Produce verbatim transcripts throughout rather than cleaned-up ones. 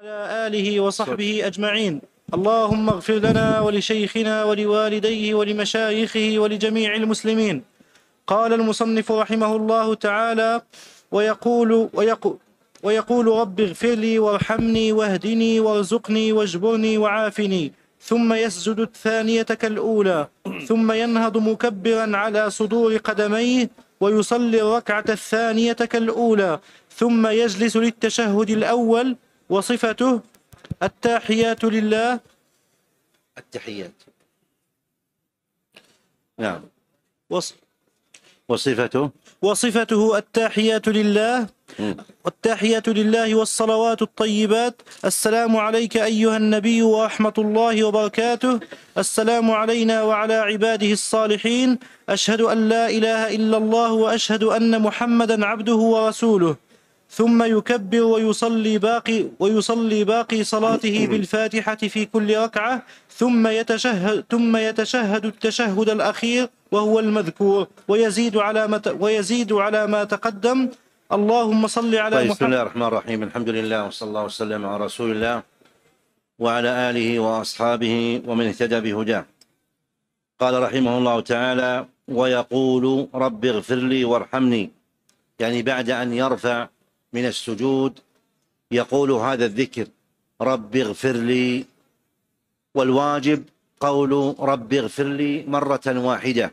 وعلى آله وصحبه أجمعين. اللهم اغفر لنا ولشيخنا ولوالديه ولمشايخه ولجميع المسلمين. قال المصنف رحمه الله تعالى: ويقول, ويقول, ويقول رب اغفر لي وارحمني واهدني وارزقني واجبرني وعافني، ثم يسجد الثانية كالأولى، ثم ينهض مكبرا على صدور قدميه ويصلي الركعة الثانية كالأولى، ثم يجلس للتشهد الأول. وصفته التحيات لله. التحيات نعم. وص... وصفته وصفته التحيات لله. والتحيات لله والصلوات الطيبات. السلام عليك أيها النبي ورحمة الله وبركاته. السلام علينا وعلى عباده الصالحين. أشهد أن لا إله إلا الله وأشهد أن محمدا عبده ورسوله. ثم يكبر ويصلي باقي, ويصلي باقي صلاته بالفاتحة في كل ركعة، ثم يتشهد, ثم يتشهد التشهد الأخير وهو المذكور، ويزيد على ما, ويزيد على ما تقدم. اللهم صل على طيب. محمد. بسم الله الرحمن الرحيم. الحمد لله وصلى الله وسلم على رسول الله وعلى آله وأصحابه ومن اهتدى بهداه. قال رحمه الله تعالى: ويقول رب اغفر لي وارحمني، يعني بعد أن يرفع من السجود يقول هذا الذكر: رب اغفر لي. والواجب قول رب اغفر لي مرة واحدة،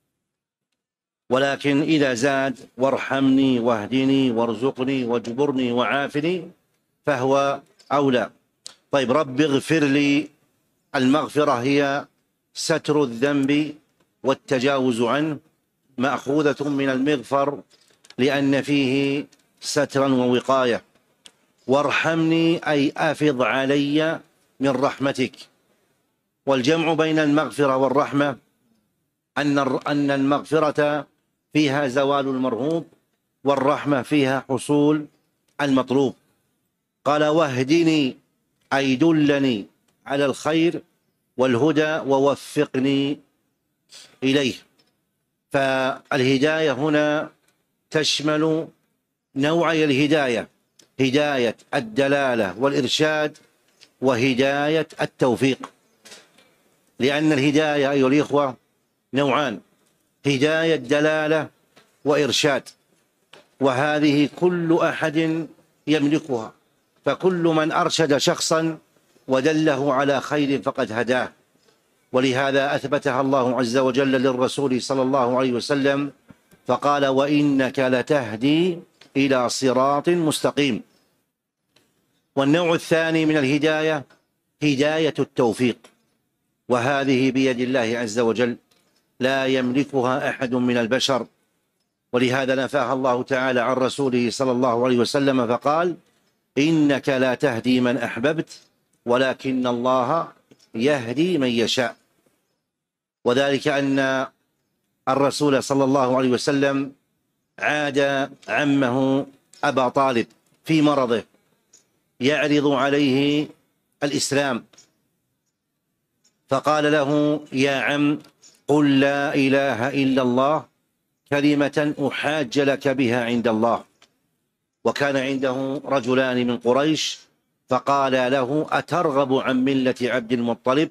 ولكن إذا زاد وارحمني واهدني وارزقني واجبرني وعافني فهو أولى. طيب، رب اغفر لي، المغفرة هي ستر الذنب والتجاوز عنه، مأخوذة من المغفر لأن فيه سترا ووقاية. وارحمني أي أفض علي من رحمتك. والجمع بين المغفرة والرحمة أن أن المغفرة فيها زوال المرهوب، والرحمة فيها حصول المطلوب. قال: واهدني أي دلني على الخير والهدى ووفقني إليه. فالهداية هنا تشمل نوعي الهداية: هداية الدلالة والإرشاد، وهداية التوفيق. لأن الهداية أيها الإخوة نوعان: هداية دلالة وإرشاد، وهذه كل أحد يملكها. فكل من أرشد شخصا ودله على خير فقد هداه، ولهذا أثبتها الله عز وجل للرسول صلى الله عليه وسلم فقال: وإنك لتهدي إلى صراط مستقيم. والنوع الثاني من الهداية هداية التوفيق، وهذه بيد الله عز وجل، لا يملكها أحد من البشر، ولهذا نفاها الله تعالى عن رسوله صلى الله عليه وسلم فقال: إنك لا تهدي من أحببت ولكن الله يهدي من يشاء. وذلك أن الرسول صلى الله عليه وسلم عاد عمه أبا طالب في مرضه يعرض عليه الإسلام، فقال له: يا عم، قل لا إله إلا الله كلمة أحاج لك بها عند الله. وكان عنده رجلان من قريش فقال له: أترغب عن ملة عبد المطلب؟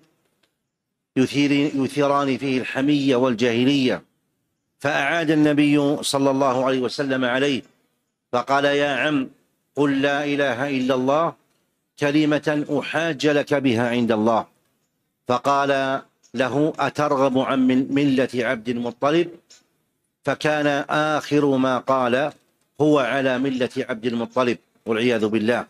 يثيران فيه الحمية والجاهلية. فأعاد النبي صلى الله عليه وسلم عليه فقال: يا عم، قل لا إله إلا الله كلمة أحاج لك بها عند الله. فقال له: أترغب عن ملة عبد المطلب؟ فكان آخر ما قال: هو على ملة عبد المطلب، والعياذ بالله.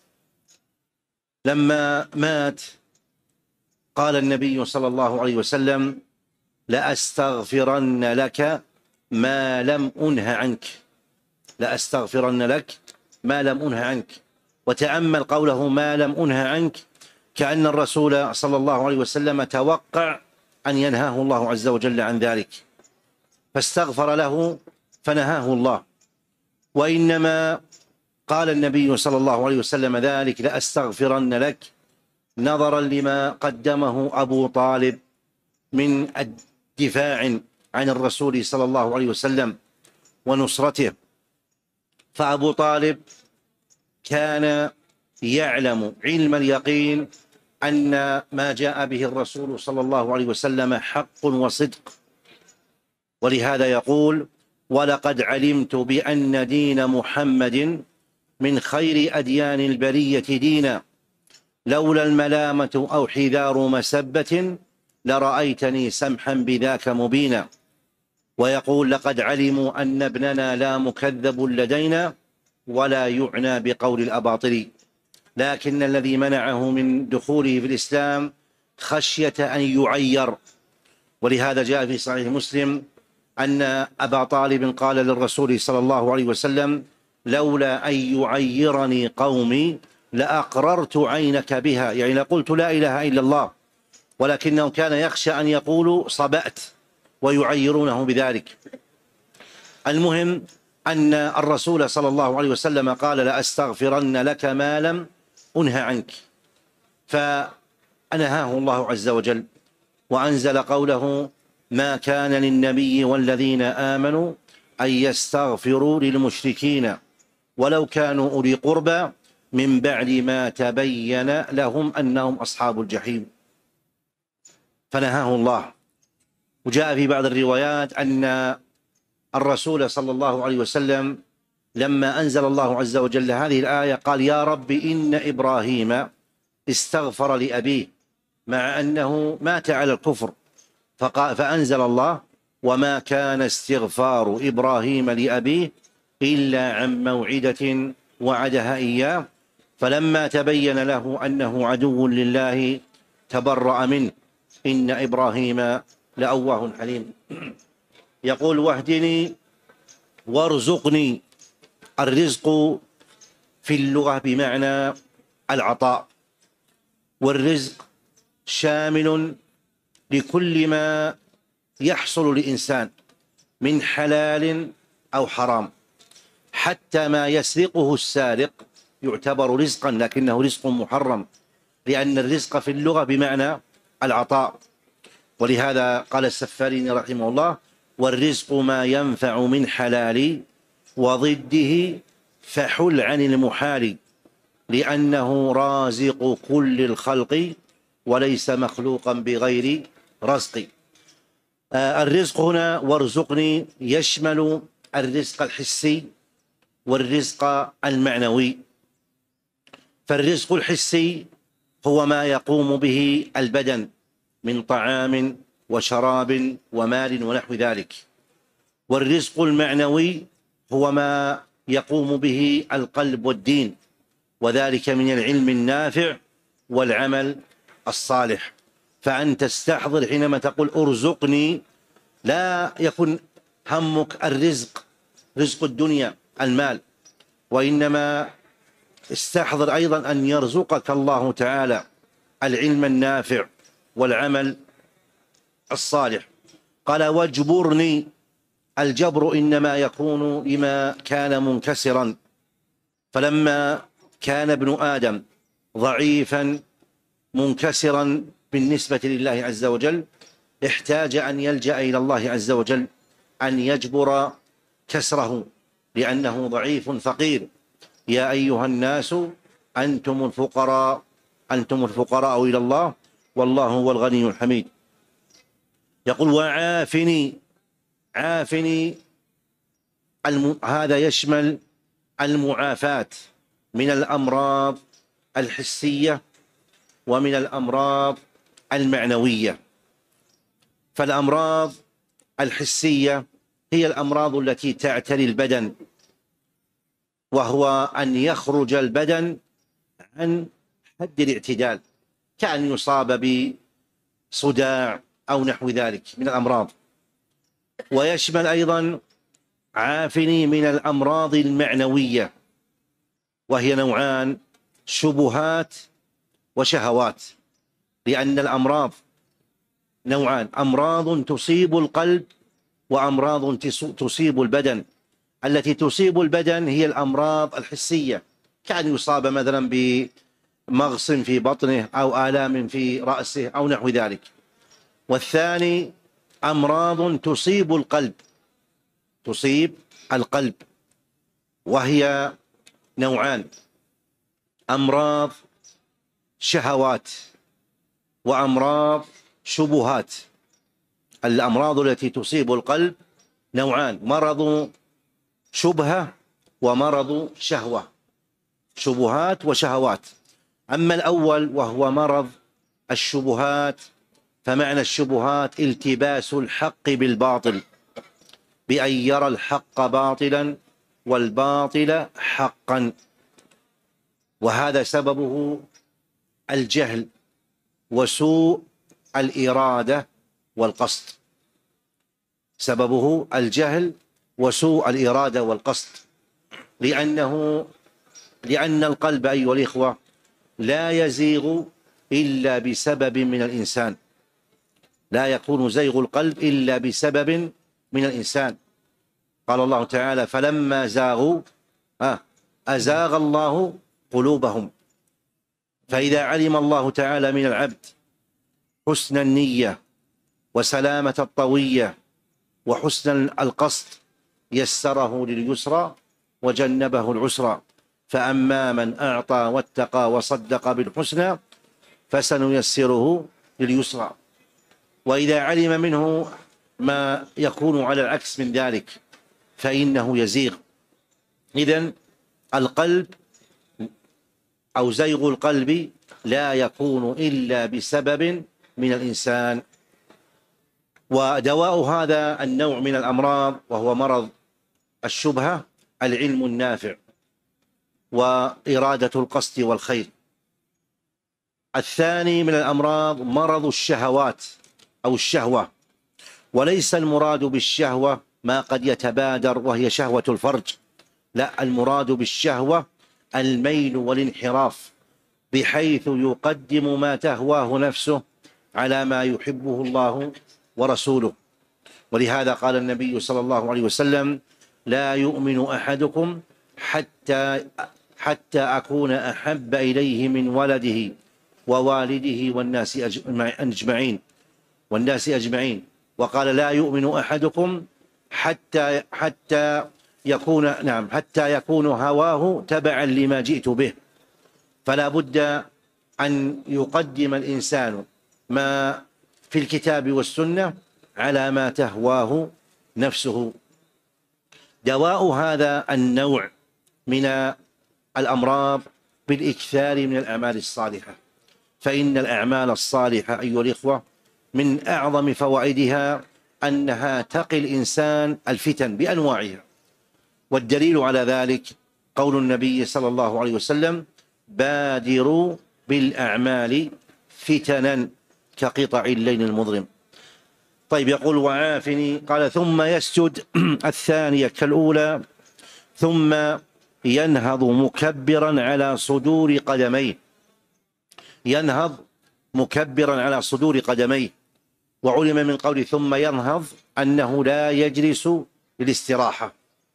لما مات قال النبي صلى الله عليه وسلم: لأستغفرن لك ما لم أنه عنك، لأستغفرن لك ما لم أنه عنك. وتأمل قوله ما لم أنه عنك، كأن الرسول صلى الله عليه وسلم توقع أن ينهاه الله عز وجل عن ذلك، فاستغفر له فنهاه الله. وإنما قال النبي صلى الله عليه وسلم ذلك: لأستغفرن لك، نظرا لما قدمه أبو طالب من الدفاع عن الرسول صلى الله عليه وسلم ونصرته. فأبو طالب كان يعلم علم اليقين أن ما جاء به الرسول صلى الله عليه وسلم حق وصدق، ولهذا يقول: ولقد علمت بأن دين محمد من خير أديان البرية دينا، لولا الملامة أو حذار مسبة لرأيتني سمحا بذاك مبينا. ويقول: لقد علموا أن ابننا لا مكذب لدينا ولا يعنى بقول الأباطل، لكن الذي منعه من دخوله في الإسلام خشية أن يعير. ولهذا جاء في صحيح مسلم أن أبا طالب قال للرسول صلى الله عليه وسلم: لولا أن يعيرني قومي لأقررت عينك بها، يعني لقلت لا إله إلا الله، ولكنه كان يخشى أن يقولوا صبأت ويعيرونه بذلك. المهم أن الرسول صلى الله عليه وسلم قال: لأستغفرن لك ما لم أنه عنك، فأنهاه الله عز وجل وأنزل قوله: ما كان للنبي والذين آمنوا أن يستغفروا للمشركين ولو كانوا أولي قربى من بعد ما تبين لهم أنهم أصحاب الجحيم، فنهاه الله. وجاء في بعض الروايات أن الرسول صلى الله عليه وسلم لما أنزل الله عز وجل هذه الآية قال: يا رب إن إبراهيم استغفر لأبيه مع أنه مات على الكفر، فأنزل الله: وما كان استغفار إبراهيم لأبيه إلا عن موعدة وعدها إياه، فلما تبين له أنه عدو لله تبرأ منه، إن إبراهيم لأواه حليم. يقول: واهدني وارزقني. الرزق في اللغة بمعنى العطاء، والرزق شامل لكل ما يحصل لإنسان من حلال أو حرام، حتى ما يسرقه السارق يعتبر رزقا لكنه رزق محرم، لأن الرزق في اللغة بمعنى العطاء. ولهذا قال السفاريني رحمه الله: والرزق ما ينفع من حلال وضده فحل عن المحال، لأنه رازق كل الخلق وليس مخلوقا بغير رزق. آه الرزق هنا وارزقني يشمل الرزق الحسي والرزق المعنوي. فالرزق الحسي هو ما يقوم به البدن من طعام وشراب ومال ونحو ذلك، والرزق المعنوي هو ما يقوم به القلب والدين، وذلك من العلم النافع والعمل الصالح. فأنت تستحضر حينما تقول ارزقني لا يكن همك الرزق رزق الدنيا المال، وإنما استحضر أيضا أن يرزقك الله تعالى العلم النافع والعمل الصالح. قال: واجبرني. الجبر إنما يكون لما كان منكسرا، فلما كان ابن آدم ضعيفا منكسرا بالنسبة لله عز وجل احتاج أن يلجأ إلى الله عز وجل أن يجبر كسره، لأنه ضعيف فقير. يا أيها الناس أنتم الفقراء أنتم الفقراء إلى الله والله هو الغني الحميد. يقول: وعافني. عافني الم... هذا يشمل المعافاة من الأمراض الحسية ومن الأمراض المعنوية. فالأمراض الحسية هي الأمراض التي تعتري البدن، وهو أن يخرج البدن عن حد الاعتدال، كأن يصاب بصداع أو نحو ذلك من الأمراض. ويشمل أيضا عافني من الأمراض المعنوية، وهي نوعان: شبهات وشهوات. لأن الأمراض نوعان: أمراض تصيب القلب وأمراض تصيب البدن. التي تصيب البدن هي الأمراض الحسية، كأن يصاب مثلا بمغص في بطنه أو آلام في رأسه أو نحو ذلك. والثاني أمراض تصيب القلب تصيب القلب وهي نوعان: أمراض شهوات وأمراض شبهات. الأمراض التي تصيب القلب نوعان: مرض شبهة ومرض شهوة، شبهات وشهوات. أما الأول وهو مرض الشبهات، فمعنى الشبهات التباس الحق بالباطل، بأن يرى الحق باطلا والباطل حقا، وهذا سببه الجهل وسوء الإرادة والقصد. سببه الجهل وسوء الإرادة والقصد، لأنه لأن القلب أيها الإخوة لا يزيغ إلا بسبب من الإنسان، لا يكون زيغ القلب إلا بسبب من الإنسان. قال الله تعالى: فلما زاغوا أزاغ الله قلوبهم. فإذا علم الله تعالى من العبد حسن النية وسلامة الطوية وحسن القصد يسره لليسرى وجنبه العسرى. فأما من أعطى واتقى وصدق بالحسنى فسنيسره لليسرى. وإذا علم منه ما يكون على العكس من ذلك فإنه يزيغ. إذن القلب أو زيغ القلب لا يكون إلا بسبب من الإنسان. ودواء هذا النوع من الأمراض وهو مرض الشبهة العلم النافع وإرادة القصد والخير. الثاني من الأمراض مرض الشهوات أو الشهوة، وليس المراد بالشهوة ما قد يتبادر وهي شهوة الفرج، لا، المراد بالشهوة الميل والانحراف، بحيث يقدم ما تهواه نفسه على ما يحبه الله ورسوله. ولهذا قال النبي صلى الله عليه وسلم: لا يؤمن أحدكم حتى حتى أكون أحب إليه من ولده ووالده والناس أجمعين والناس أجمعين وقال: لا يؤمن أحدكم حتى حتى يكون نعم حتى يكون هواه تبعا لما جئت به. فلا بد أن يقدم الإنسان ما في الكتاب والسنة على ما تهواه نفسه. دواء هذا النوع من الأمراض بالإكثار من الأعمال الصالحة، فإن الأعمال الصالحة أيها الإخوة من أعظم فوائدها أنها تقي الإنسان الفتن بأنواعها. والدليل على ذلك قول النبي صلى الله عليه وسلم: بادروا بالأعمال فتنا كقطع الليل المظلم. طيب، يقول: وعافني. قال: ثم يسجد الثانية كالأولى، ثم ينهض مكبرا على صدور قدميه. ينهض مكبرا على صدور قدميه. وعلم من قول ثم ينهض أنه لا يجلس للاستراحة.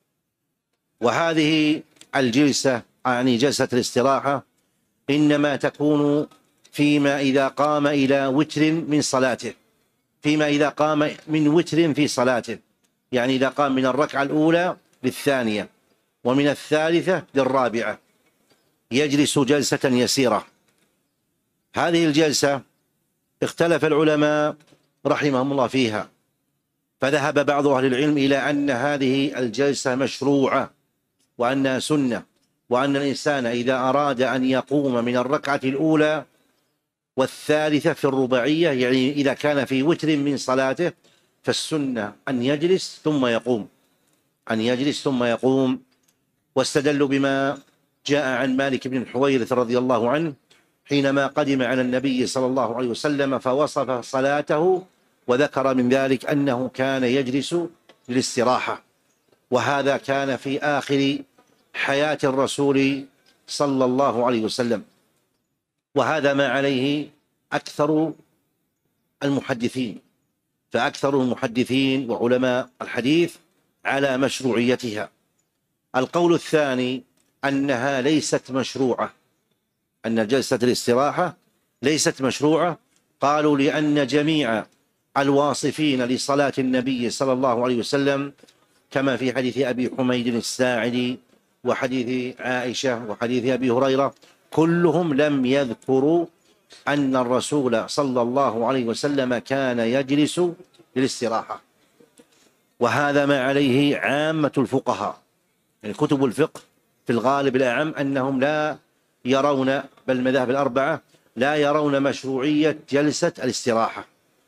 وهذه الجلسة يعني جلسة الاستراحة إنما تكون فيما إذا قام إلى وتر من صلاته، فيما إذا قام من وتر في صلاته، يعني إذا قام من الركعة الأولى للثانية ومن الثالثة للرابعة يجلس جلسة يسيرة. هذه الجلسة اختلف العلماء رحمهم الله فيها، فذهب بعض أهل العلم إلى أن هذه الجلسة مشروعة وأنها سنة، وأن الإنسان إذا أراد أن يقوم من الركعة الأولى والثالثة في الرباعية، يعني إذا كان في وتر من صلاته، فالسنة أن يجلس ثم يقوم أن يجلس ثم يقوم. واستدلوا بما جاء عن مالك بن الحويرث رضي الله عنه حينما قدم على النبي صلى الله عليه وسلم فوصف صلاته وذكر من ذلك أنه كان يجلس للاستراحة، وهذا كان في آخر حياة الرسول صلى الله عليه وسلم. وهذا ما عليه أكثر المحدثين، فأكثر المحدثين وعلماء الحديث على مشروعيتها. القول الثاني أنها ليست مشروعة، أن جلسة الاستراحة ليست مشروعة. قالوا لأن جميع الواصفين لصلاة النبي صلى الله عليه وسلم كما في حديث أبي حميد الساعدي وحديث عائشة وحديث أبي هريرة كلهم لم يذكروا أن الرسول صلى الله عليه وسلم كان يجلس للاستراحة، وهذا ما عليه عامة الفقهاء. يعني كتب الفقه في الغالب الأعم أنهم لا يرون، بل المذاهب الأربعة لا يرون مشروعية جلسة الاستراحة.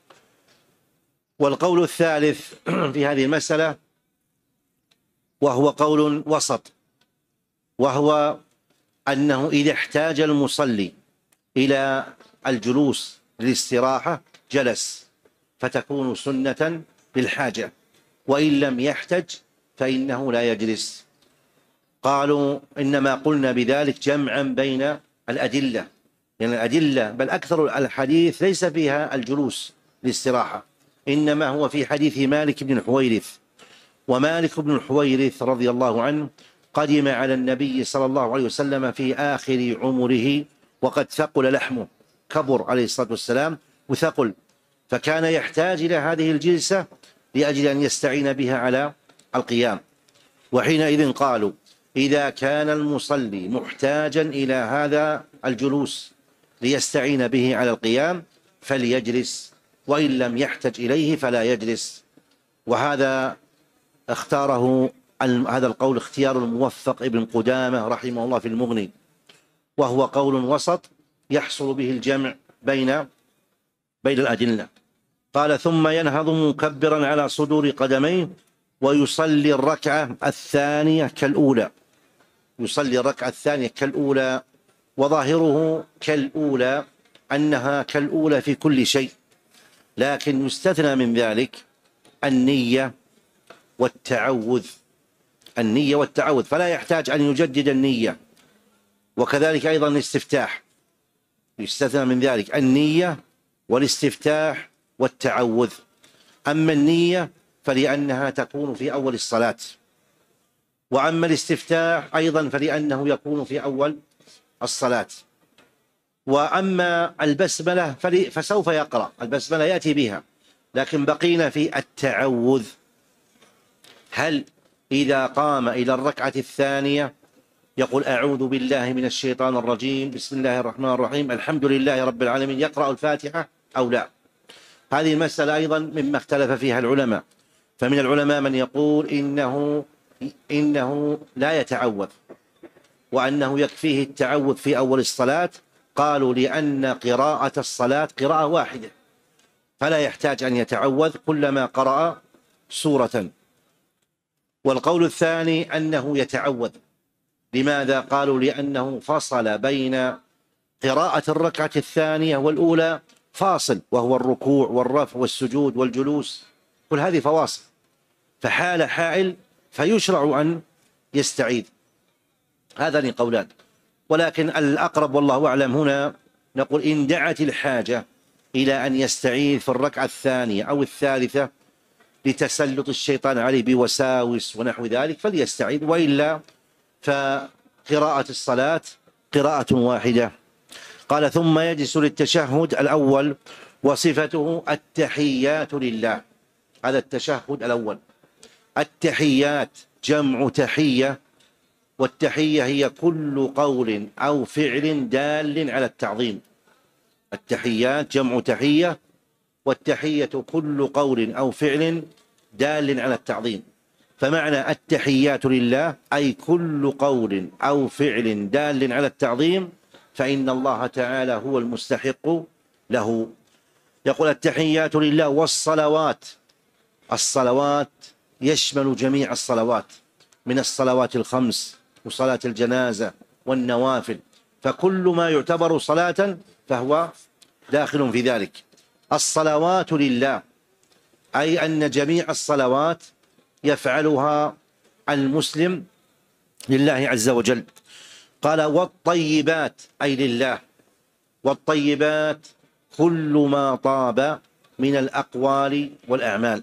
والقول الثالث في هذه المسألة وهو قول وسط، وهو أنه إذا احتاج المصلي إلى الجلوس للاستراحة جلس، فتكون سنة للحاجة، وإن لم يحتج فإنه لا يجلس. قالوا إنما قلنا بذلك جمعا بين الأدلة، لأن يعني الأدلة بل أكثر الحديث ليس فيها الجلوس للاستراحة، إنما هو في حديث مالك بن الحويرث. ومالك بن الحويرث رضي الله عنه قدم على النبي صلى الله عليه وسلم في آخر عمره وقد ثقل لحمه، كبر عليه الصلاة والسلام وثقل، فكان يحتاج إلى هذه الجلسة لأجل أن يستعين بها على القيام. وحينئذ قالوا إذا كان المصلي محتاجا إلى هذا الجلوس ليستعين به على القيام فليجلس، وإن لم يحتج إليه فلا يجلس. وهذا اختاره هذا القول اختيار الموفق ابن قدامة رحمه الله في المغني، وهو قول وسط يحصل به الجمع بين بين الأدلة. قال ثم ينهض مكبرا على صدور قدميه ويصلي الركعة الثانية كالأولى، يصلي الركعة الثانية كالأولى، وظاهره كالأولى أنها كالأولى في كل شيء، لكن يستثنى من ذلك النية والتعوذ، النية والتعوذ، فلا يحتاج أن يجدد النية. وكذلك أيضا الاستفتاح يستثنى من ذلك النية والاستفتاح والتعوذ. أما النية فلأنها تكون في أول الصلاة، وأما الاستفتاح أيضا فلأنه يكون في أول الصلاة. وأما البسملة فسوف يقرأ البسملة يأتي بها، لكن بقينا في التعوذ. هل إذا قام إلى الركعة الثانية يقول أعوذ بالله من الشيطان الرجيم بسم الله الرحمن الرحيم الحمد لله رب العالمين يقرأ الفاتحة أو لا؟ هذه المسألة أيضا مما اختلف فيها العلماء، فمن العلماء من يقول إنه إنه لا يتعوذ، وأنه يكفيه التعوذ في أول الصلاة، قالوا لأن قراءة الصلاة قراءة واحدة فلا يحتاج أن يتعوذ كلما قرأ سورة. والقول الثاني أنه يتعوذ. لماذا؟ قالوا لأنه فصل بين قراءة الركعة الثانية والأولى فاصل، وهو الركوع والرفع والسجود والجلوس، كل هذه فواصل، فحال حائل فيشرع أن يستعيذ. هذان قولان، ولكن الأقرب والله أعلم هنا نقول إن دعت الحاجة إلى أن يستعيذ في الركعة الثانية أو الثالثة لتسلط الشيطان عليه بوساوس ونحو ذلك فليستعيذ، وإلا فقراءة الصلاة قراءة واحدة. قال ثم يجلس للتشهد الأول وصفته التحيات لله. هذا التشهد الأول. التحيات جمع تحية، والتحية هي كل قول أو فعل دال على التعظيم. التحيات جمع تحية، والتحية كل قول أو فعل دال على التعظيم. فمعنى التحيات لله أي كل قول أو فعل دال على التعظيم، فإن الله تعالى هو المستحق له. يقول التحيات لله. والصلوات، الصلوات يشمل جميع الصلوات من الصلوات الخمس وصلاة الجنازة والنوافل، فكل ما يعتبر صلاة فهو داخل في ذلك. الصلوات لله أي أن جميع الصلوات يفعلها المسلم لله عز وجل. قال والطيبات أي لله، والطيبات كل ما طاب من الأقوال والأعمال.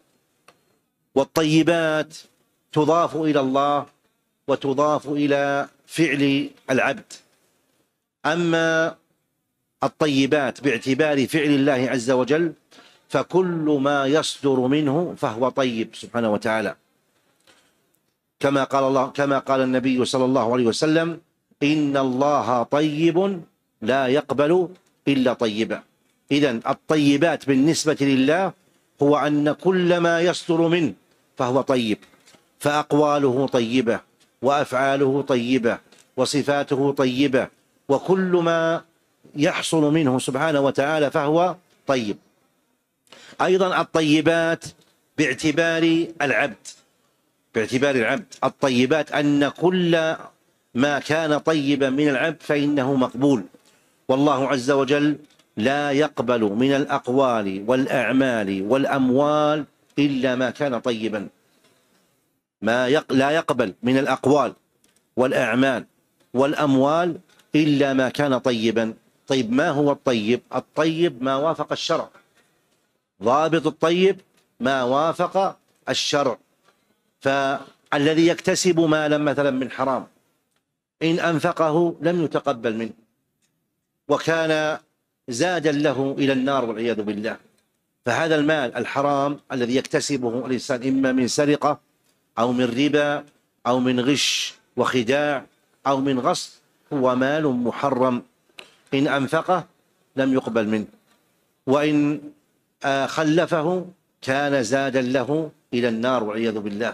والطيبات تضاف إلى الله وتضاف إلى فعل العبد. أما الطيبات باعتبار فعل الله عز وجل فكل ما يصدر منه فهو طيب سبحانه وتعالى، كما قال الله كما قال النبي صلى الله عليه وسلم إن الله طيب لا يقبل إلا طيبا. إذن الطيبات بالنسبة لله هو أن كل ما يصدر منه فهو طيب، فأقواله طيبة وأفعاله طيبة وصفاته طيبة، وكل ما يحصل منه سبحانه وتعالى فهو طيب. أيضا الطيبات باعتبار العبد، باعتبار العبد الطيبات أن كل ما كان طيبا من العبد فإنه مقبول، والله عز وجل لا يقبل من الأقوال والأعمال والأموال إلا ما كان طيبا. ما يق... لا يقبل من الأقوال والأعمال والأموال إلا ما كان طيبا. طيب ما هو الطيب؟ الطيب ما وافق الشرع، ضابط الطيب ما وافق الشرع. فالذي يكتسب مالا مثلا من حرام إن أنفقه لم يتقبل منه وكان زادا له إلى النار والعياذ بالله. فهذا المال الحرام الذي يكتسبه الإنسان إما من سرقة أو من ربا أو من غش وخداع أو من غصب هو مال محرم، إن أنفقه لم يقبل منه، وإن خلفه كان زادا له إلى النار والعياذ بالله.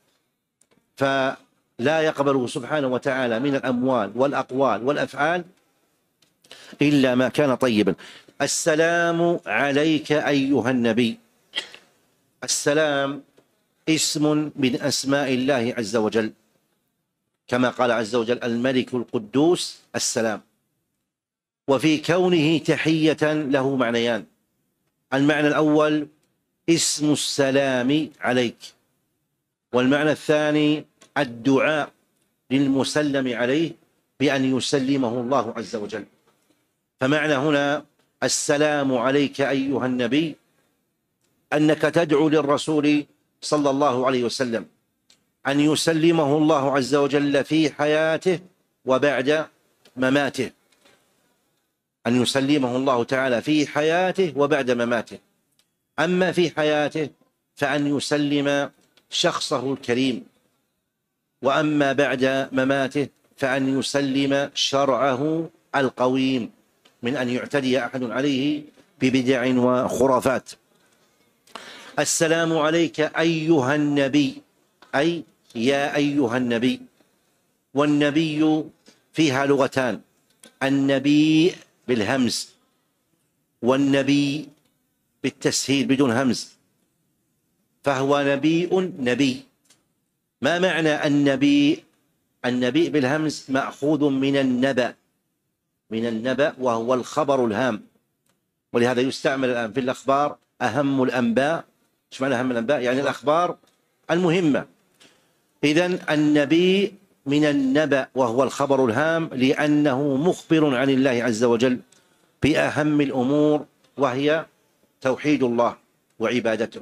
فلا يقبله سبحانه وتعالى من الأموال والأقوال والأفعال إلا ما كان طيبا. السلام عليك أيها النبي. السلام اسم من أسماء الله عز وجل، كما قال عز وجل الملك القدوس السلام. وفي كونه تحية له معنيان. المعنى الأول اسم السلام عليك، والمعنى الثاني الدعاء للمسلم عليه بأن يسلمه الله عز وجل. فمعنى هنا السلام عليك أيها النبي أنك تدعو للرسول صلى الله عليه وسلم أن يسلمه الله عز وجل في حياته وبعد مماته، أن يسلمه الله تعالى في حياته وبعد مماته. أما في حياته فأن يسلم شخصه الكريم، وأما بعد مماته فأن يسلم شرعه القويم من أن يعتدي أحد عليه ببدع وخرافات. السلام عليك أيها النبي أي يا أيها النبي. والنبي فيها لغتان، النبي بالهمز والنبي بالتسهيل بدون همز، فهو نبي نبي. ما معنى النبي؟ النبي بالهمز مأخوذ من النبأ، من النبأ وهو الخبر الهام، ولهذا يستعمل الآن في الأخبار أهم الأنباء. ايش معنى أهم الأنباء؟ يعني الأخبار المهمة. إذن النبي من النبأ وهو الخبر الهام لأنه مخبر عن الله عز وجل بأهم الأمور وهي توحيد الله وعبادته.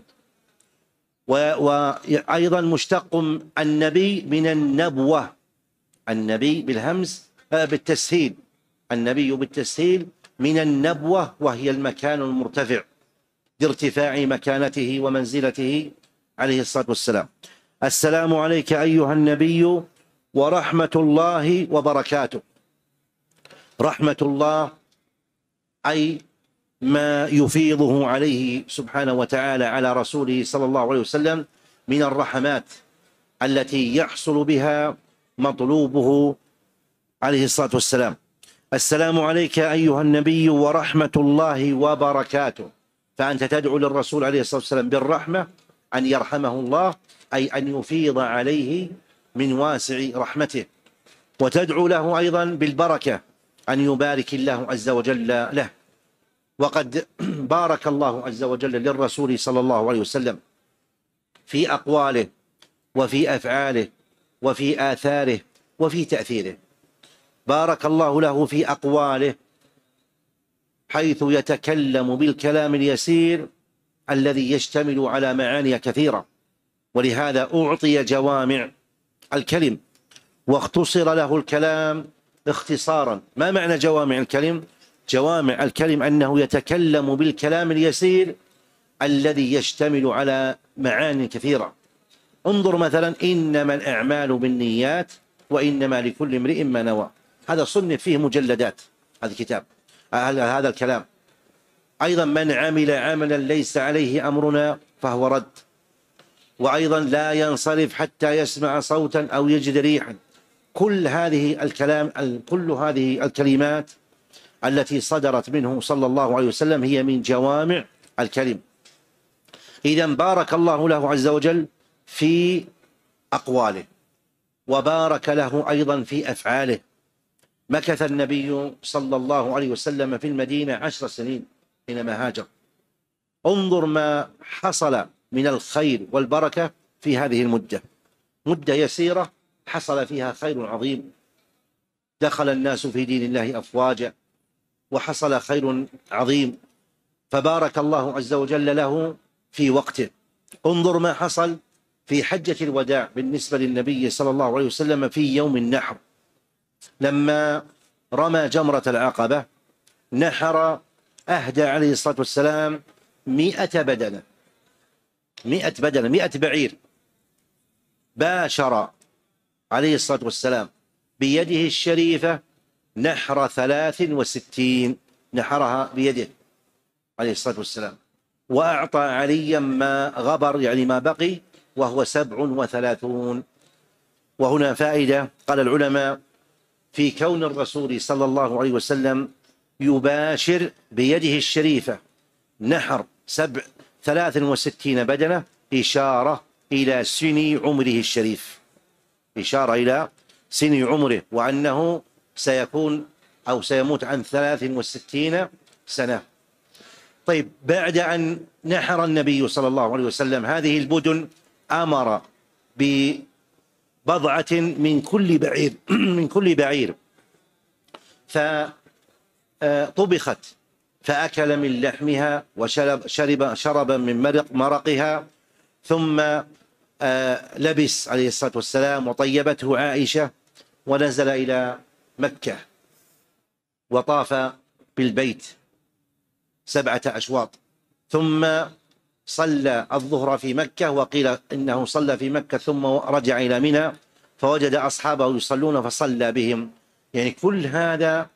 وأيضا مشتق النبي من النبوة، النبي بالهمز بالتسهيل، النبي بالتسهيل من النبوة وهي المكان المرتفع لارتفاع مكانته ومنزلته عليه الصلاة والسلام. السلام عليك أيها النبي ورحمة الله وبركاته. رحمة الله أي ما يفيضه عليه سبحانه وتعالى على رسوله صلى الله عليه وسلم من الرحمات التي يحصل بها مطلوبه عليه الصلاة والسلام. السلام عليك أيها النبي ورحمة الله وبركاته. فأنت تدعو للرسول عليه الصلاة والسلام بالرحمة أن يرحمه الله، أي أن يفيض عليه من واسع رحمته، وتدعو له أيضا بالبركة أن يبارك الله عز وجل له. وقد بارك الله عز وجل للرسول صلى الله عليه وسلم في أقواله وفي أفعاله وفي آثاره وفي تأثيره. بارك الله له في أقواله حيث يتكلم بالكلام اليسير الذي يشتمل على معاني كثيرة، ولهذا أعطي جوامع الكلم واختصر له الكلام اختصارا. ما معنى جوامع الكلم؟ جوامع الكلم أنه يتكلم بالكلام اليسير الذي يشتمل على معاني كثيرة. انظر مثلا إنما الأعمال بالنيات وإنما لكل امرئ ما نوى. هذا صنف فيه مجلدات، هذا الكتاب هذا الكلام. أيضا من عمل عملا ليس عليه أمرنا فهو رد. وأيضا لا ينصرف حتى يسمع صوتا أو يجد ريحا. كل هذه الكلام كل هذه الكلمات التي صدرت منه صلى الله عليه وسلم هي من جوامع الكلم. إذا بارك الله له عز وجل في أقواله، وبارك له أيضا في أفعاله. مكث النبي صلى الله عليه وسلم في المدينة عشر سنين حينما هاجر. انظر ما حصل من الخير والبركة في هذه المدة، مدة يسيرة حصل فيها خير عظيم. دخل الناس في دين الله أفواجا، وحصل خير عظيم، فبارك الله عز وجل له في وقته. انظر ما حصل في حجة الوداع بالنسبة للنبي صلى الله عليه وسلم في يوم النحر، لما رمى جمرة العقبة نحر، أهدى عليه الصلاة والسلام مئة بدنة، مئة بدنة، مئة بعير. باشر عليه الصلاة والسلام بيده الشريفة نحر ثلاث وستين، نحرها بيده عليه الصلاة والسلام، وأعطى عليا ما غبر يعني ما بقي وهو سبع وثلاثون. وهنا فائدة قال العلماء في كون الرسول صلى الله عليه وسلم يباشر بيده الشريفة نحر سبع ثلاث وستين بدنة، إشارة إلى سن عمره الشريف، إشارة إلى سن عمره، وأنه سيكون أو سيموت عن ثلاث وستين سنة. طيب، بعد أن نحر النبي صلى الله عليه وسلم هذه البدن أمر ببضعة من كل بعير من كل بعير فطبخت، فأكل من لحمها وشرب شرب شرب من مرق مرقها، ثم لبس عليه الصلاة والسلام وطيبته عائشة، ونزل إلى مكة وطاف بالبيت سبعة أشواط، ثم صلى الظهر في مكة، وقيل إنه صلى في مكة ثم رجع إلى منى فوجد أصحابه يصلون فصلى بهم. يعني كل هذا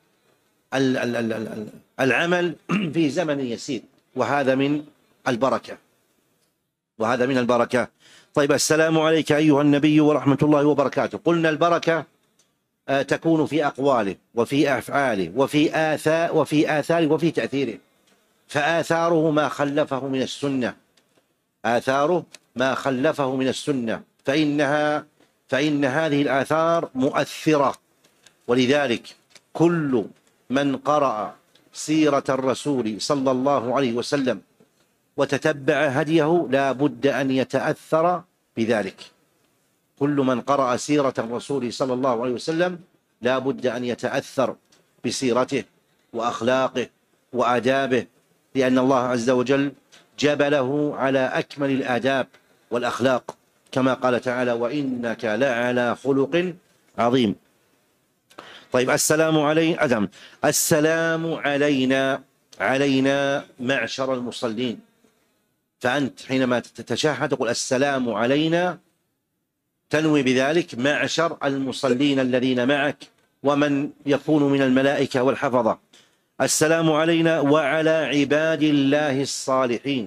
العمل في زمن يسير، وهذا من البركة، وهذا من البركة. طيب، السلام عليك أيها النبي ورحمة الله وبركاته. قلنا البركة تكون في أقواله وفي أفعاله وفي آثار وفي آثاره وفي تأثيره. فآثاره ما خلفه من السنة، آثاره ما خلفه من السنة، فإنها فإن هذه الآثار مؤثرة. ولذلك كل من قرأ سيرة الرسول صلى الله عليه وسلم وتتبع هديه لا بد أن يتأثر بذلك. كل من قرأ سيرة الرسول صلى الله عليه وسلم لا بد أن يتأثر بسيرته وأخلاقه وآدابه، لأن الله عز وجل جبله على أكمل الآداب والأخلاق، كما قال تعالى: وإنك لعلى خلق عظيم. طيب، السلام علينا أدم السلام علينا علينا معشر المصلين. فأنت حينما تتشهد تقول السلام علينا، تنوي بذلك معشر المصلين الذين معك ومن يكون من الملائكة والحفظة. السلام علينا وعلى عباد الله الصالحين.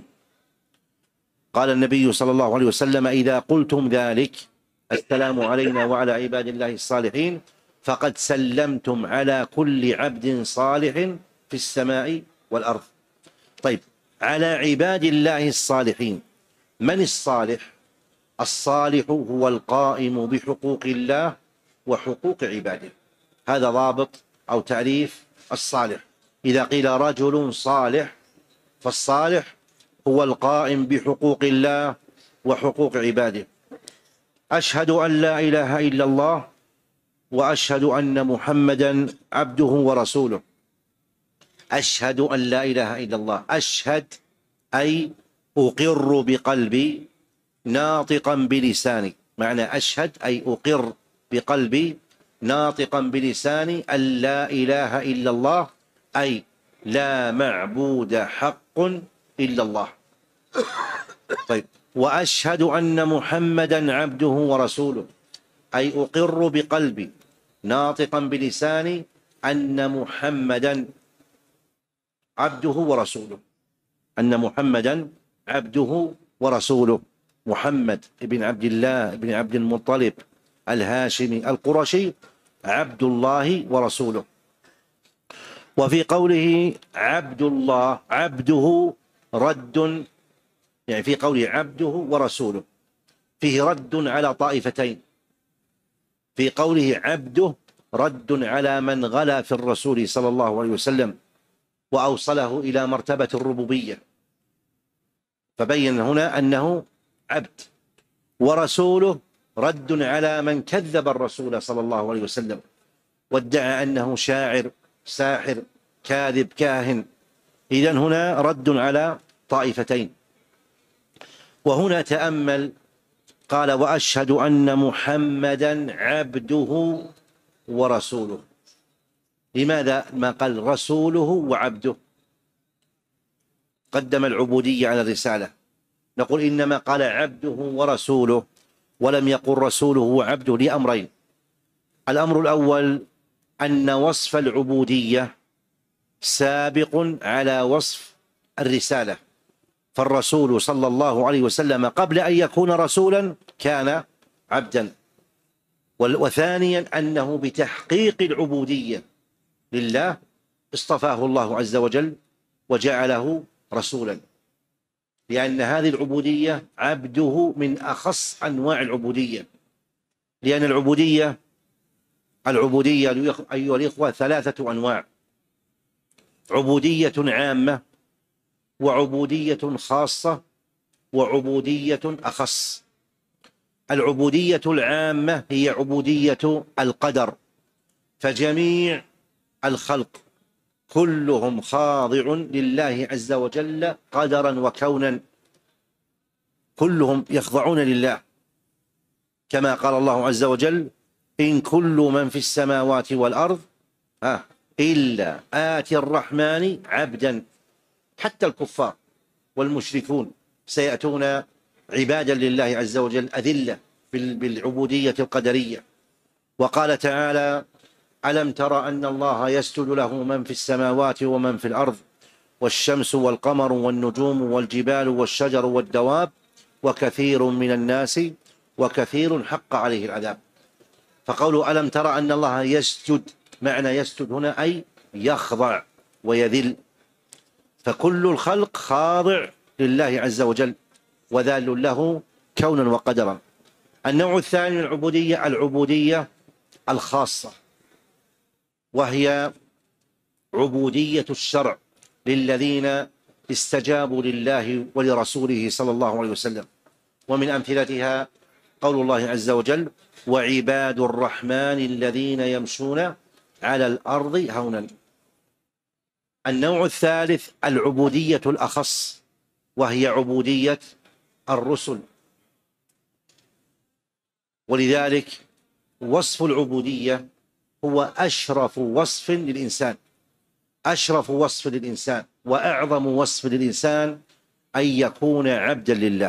قال النبي صلى الله عليه وسلم: إذا قلتم ذلك السلام علينا وعلى عباد الله الصالحين فقد سلمتم على كل عبد صالح في السماء والأرض. طيب، على عباد الله الصالحين، من الصالح؟ الصالح هو القائم بحقوق الله وحقوق عباده. هذا ضابط أو تعريف الصالح. إذا قيل رجل صالح فالصالح هو القائم بحقوق الله وحقوق عباده. أشهد أن لا إله إلا الله وأشهد أن محمدا عبده ورسوله. أشهد أن لا إله إلا الله، أشهد أي أقر بقلبي ناطقا بلساني. معنى أشهد أي أقر بقلبي ناطقا بلساني أن لا إله إلا الله، أي لا معبود حق إلا الله. طيب، وأشهد أن محمدا عبده ورسوله، أي أقر بقلبي ناطقا بلساني أن محمدا عبده ورسوله، أن محمدا عبده ورسوله، محمد بن عبد الله بن عبد المطلب الهاشمي القرشي عبد الله ورسوله. وفي قوله عبد الله عبده رد، يعني في قوله عبده ورسوله فيه رد على طائفتين. في قوله عبده رد على من غلا في الرسول صلى الله عليه وسلم وأوصله إلى مرتبة الربوبية، فبين هنا أنه عبد. ورسوله رد على من كذب الرسول صلى الله عليه وسلم وادعى أنه شاعر ساحر كاذب كاهن. إذن هنا رد على طائفتين. وهنا تأمل قال وأشهد أن محمدا عبده ورسوله. لماذا ما قال رسوله وعبده؟ قدم العبودية على الرسالة. نقول إنما قال عبده ورسوله ولم يقل رسوله وعبده لأمرين. الأمر الأول أن وصف العبودية سابق على وصف الرسالة، فالرسول صلى الله عليه وسلم قبل أن يكون رسولا كان عبدا. وثانيا أنه بتحقيق العبودية لله اصطفاه الله عز وجل وجعله رسولا، لأن هذه العبودية عبده من أخص أنواع العبودية. لأن العبودية العبودية أيها الإخوة ثلاثة أنواع: عبودية عامة، وعبودية خاصة، وعبودية أخص. العبودية العامة هي عبودية القدر، فجميع الخلق كلهم خاضع لله عز وجل قدرا وكونا، كلهم يخضعون لله، كما قال الله عز وجل إن كل من في السماوات والأرض إلا آتي الرحمن عبدا. حتى الكفار والمشركون سيأتون عبادا لله عز وجل أذلة بالعبودية القدرية. وقال تعالى ألم تر أن الله يسجد له من في السماوات ومن في الأرض والشمس والقمر والنجوم والجبال والشجر والدواب وكثير من الناس وكثير حق عليه العذاب. فقوله ألم تر أن الله يسجد، معنى يسجد هنا أي يخضع ويذل، فكل الخلق خاضع لله عز وجل وذال له كونا وقدرا. النوع الثاني من العبودية العبودية الخاصة، وهي عبودية الشرع للذين استجابوا لله ولرسوله صلى الله عليه وسلم. ومن أمثلتها قول الله عز وجل وعباد الرحمن الذين يمشون على الأرض هونا. النوع الثالث العبودية الأخص، وهي عبودية الرسل. ولذلك وصف العبودية هو أشرف وصف للإنسان، أشرف وصف للإنسان وأعظم وصف للإنسان أن يكون عبدا لله.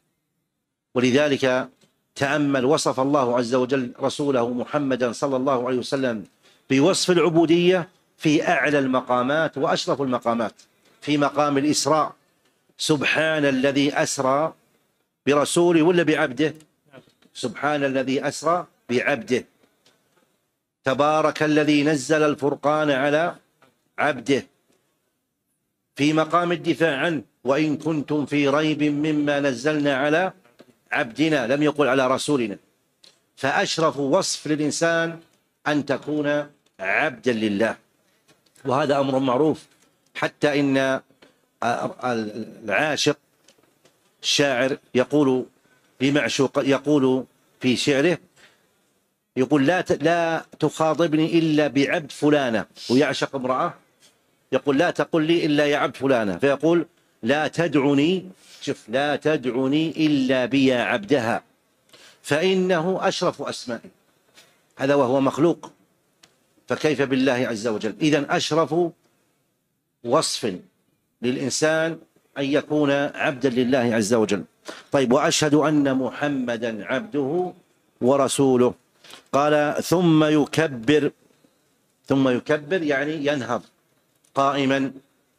ولذلك تأمل وصف الله عز وجل رسوله محمدا صلى الله عليه وسلم بوصف العبودية في أعلى المقامات وأشرف المقامات. في مقام الإسراء سبحان الذي أسرى برسوله ولا بعبده؟ سبحان الذي أسرى بعبده. تبارك الذي نزل الفرقان على عبده. في مقام الدفاع عنه وإن كنتم في ريب مما نزلنا على عبدنا، لم يقل على رسولنا. فأشرف وصف للإنسان أن تكون عبدا لله، وهذا أمر معروف. حتى إن العاشق الشاعر يقول لمعشوق، يقول في شعره يقول لا لا تخاطبني إلا بعبد فلانة، ويعشق امرأة يقول لا تقل لي إلا يا عبد فلانة، فيقول لا تدعني، شوف، لا تدعني إلا بيا عبدها فإنه أشرف أسمائي. هذا وهو مخلوق، فكيف بالله عز وجل؟ إذن أشرف وصف للإنسان أن يكون عبدا لله عز وجل. طيب، وأشهد أن محمدا عبده ورسوله. قال ثم يكبر، ثم يكبر يعني ينهض قائما،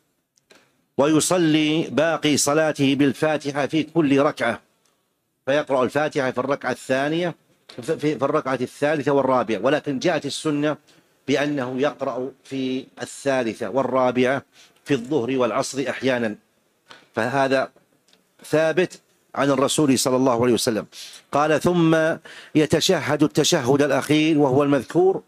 ويصلي باقي صلاته بالفاتحة في كل ركعة، فيقرأ الفاتحة في الركعة الثانية في الركعة الثالثة والرابعة، ولكن جاءت السنة بأنه يقرأ في الثالثة والرابعة في الظهر والعصر أحيانا، فهذا ثابت عن الرسول صلى الله عليه وسلم. قال ثم يتشهد التشهد الأخير وهو المذكور،